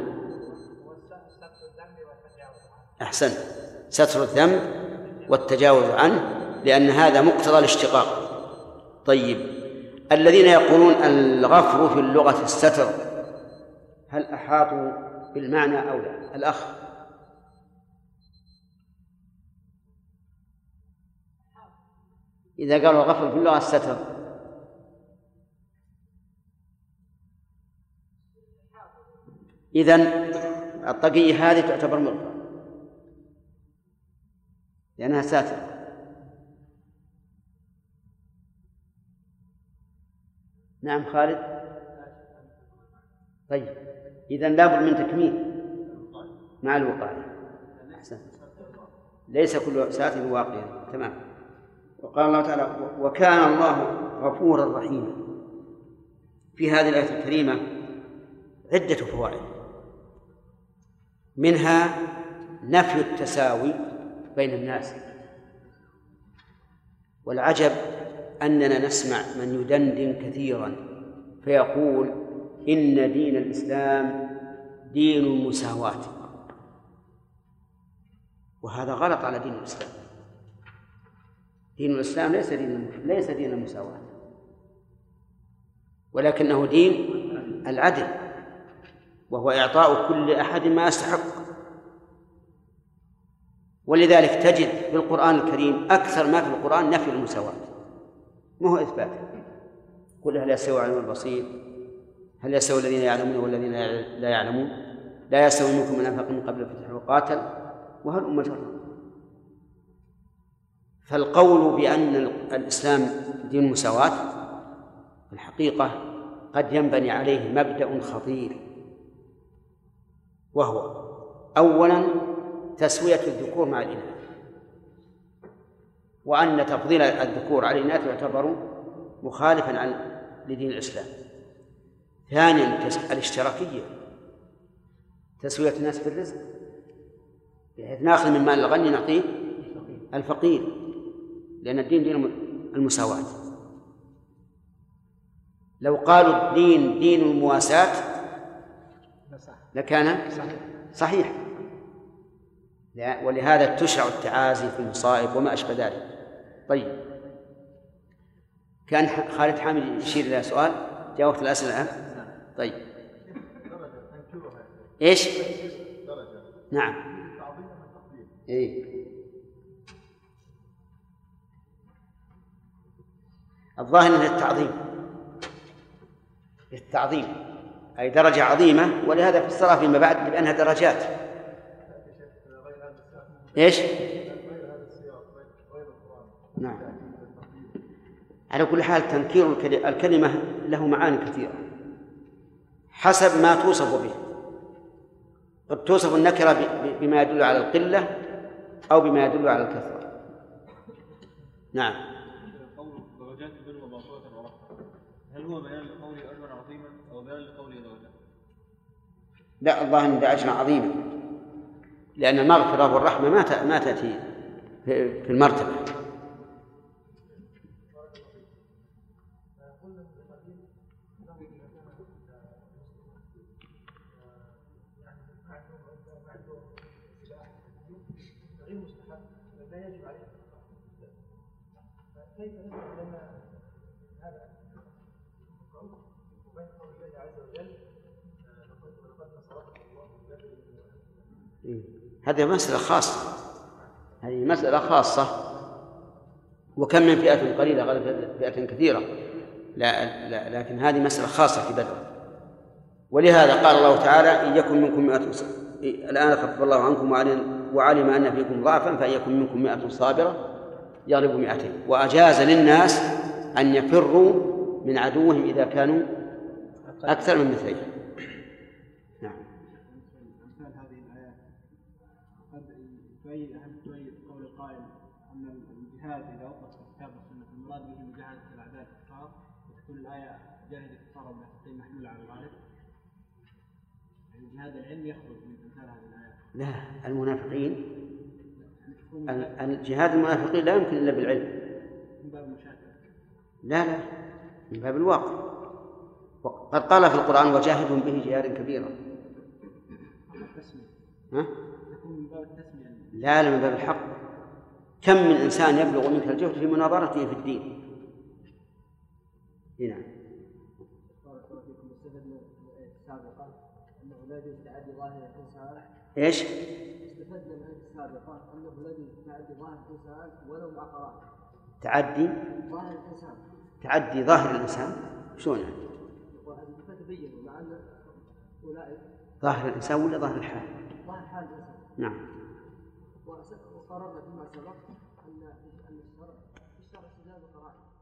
أحسن، ستر الذنب والتجاوز عنه، لأن هذا مقتضى الاشتقاق. طيب، الذين يقولون الغفر في اللغة الستر، هل أحاطوا بالمعنى أو لا؟ الأخ. إذا قالوا الغفر في اللغة الستر، إذن الطاقية هذه تعتبر مغفر لأنها ساتر. نعم خالد. طيب إذن لابد من تكميل مع الوقاية. أحسن، ليس كل ساتر واقعا. تمام. وقال الله تعالى: وكان الله غفورا رحيما. في هذه الآية الكريمة عدة فوائد، منها نفي التساوي بين الناس. والعجب أننا نسمع من يدندن كثيرا فيقول إن دين الإسلام دين المساواة، وهذا غلط على دين الإسلام. دين الإسلام ليس دين المساواة، ولكنه دين العدل، وهو إعطاء كل أحد ما يستحق. ولذلك تجد في القرآن الكريم أكثر ما في القرآن نفي المساواة، ما هو إثبات. قل هل يستوي العلم والبصير، هل يستوي الذين يعلمون والذين لا يعلمون، لا يستوي منكم من أنفق من قبل الفتح وقاتل، وهل أمة جرة. فالقول بأن الإسلام دين المساواة في الحقيقة قد ينبني عليه مبدأ خطير، وهو أولاً تسوية الذكور مع الإناث، وأن تفضيل الذكور على الإناث يعتبر مخالفاً لدين الإسلام. ثانياً الاشتراكية، تسوية الناس في الرزق، بحيث نأخذ من مال الغني نعطيه الفقير، لأن الدين دين المساواة. لو قالوا الدين دين المواساة لكان صحيح. ولهذا تشرع التعازي في المصائب وما أشبه ذلك. طيب، كان خالد حامد يشير إلى سؤال، جاوبت الأسئلة الآن. طيب، إيش؟ نعم. إيه؟ الظاهر أنه التعظيم أي درجة عظيمة، ولهذا فسرها فيما بعد بأنها درجات. إيش؟ نعم. على كل حال تنكير الكلمة له معاني كثيرة حسب ما توصف به. قد توصف النكرة بما يدل على القلة أو بما يدل على الكثرة. نعم. قول درجات البر ومغفرة ورحمة، هل هو بيان لقوله أجرا عظيما أو بيان لقوله درجات؟ لا، الله عند أجر عظيما، لأن المغفرة والرحمة ما تأتي في المرتبة. كيف نسبح لنا هذا وبين قول الله عز وجل لقد نصركم الله. هذه مسألة خاصة، هذه مسألة خاصة. وكم من فئة قليلة غلبت فئة كثيرة، لا لكن هذه مسألة خاصة في بدر. ولهذا قال الله تعالى إن يكن منكم 100 الآن خفف الله عنكم وعلم أن فيكم ضعفا فإن يكن منكم 100 صابرة يغلبوا 200. وأجاز للناس أن يفروا من عدوهم إذا كانوا أكثر من مثلهم. نعم. أمثال هذه الآيات قد تؤيد قول القائل أن الجهاد إذا وقف في الكتاب والسنة المراد به مجاهدة الأعداء الكفار، وتكون الآية جاهد الكفار والمنافقين محمولة على الغالب. يعني جهاد العلم يخرج من أمثال هذه الآيات. لا، المنافقين الجهاد المنافقين لا يمكن إلا بالعلم. من باب المشاكل. لا من باب الواقع. وقد قال في القرآن وجاهدهم به جهادا كبيرا. ها؟ من باب التسمية. لا من باب الحق. كم من إنسان يبلغ منك الجهد في مناظرته في الدين. هنا ايش؟ استفدنا من الآية السابقة أنه لا يجوز تعدي ظاهر الإنسان ولو مع قرائن. تعدي ظاهر الإنسان. تعدي ظاهر الإنسان شلون يعني؟ فتبينوا مع أن أولئك ظاهر الإنسان ولا ظاهر الحال؟ ظاهر حال الإنسان. نعم. وقررنا فيما سبق أن الشرع استدلال القرائن.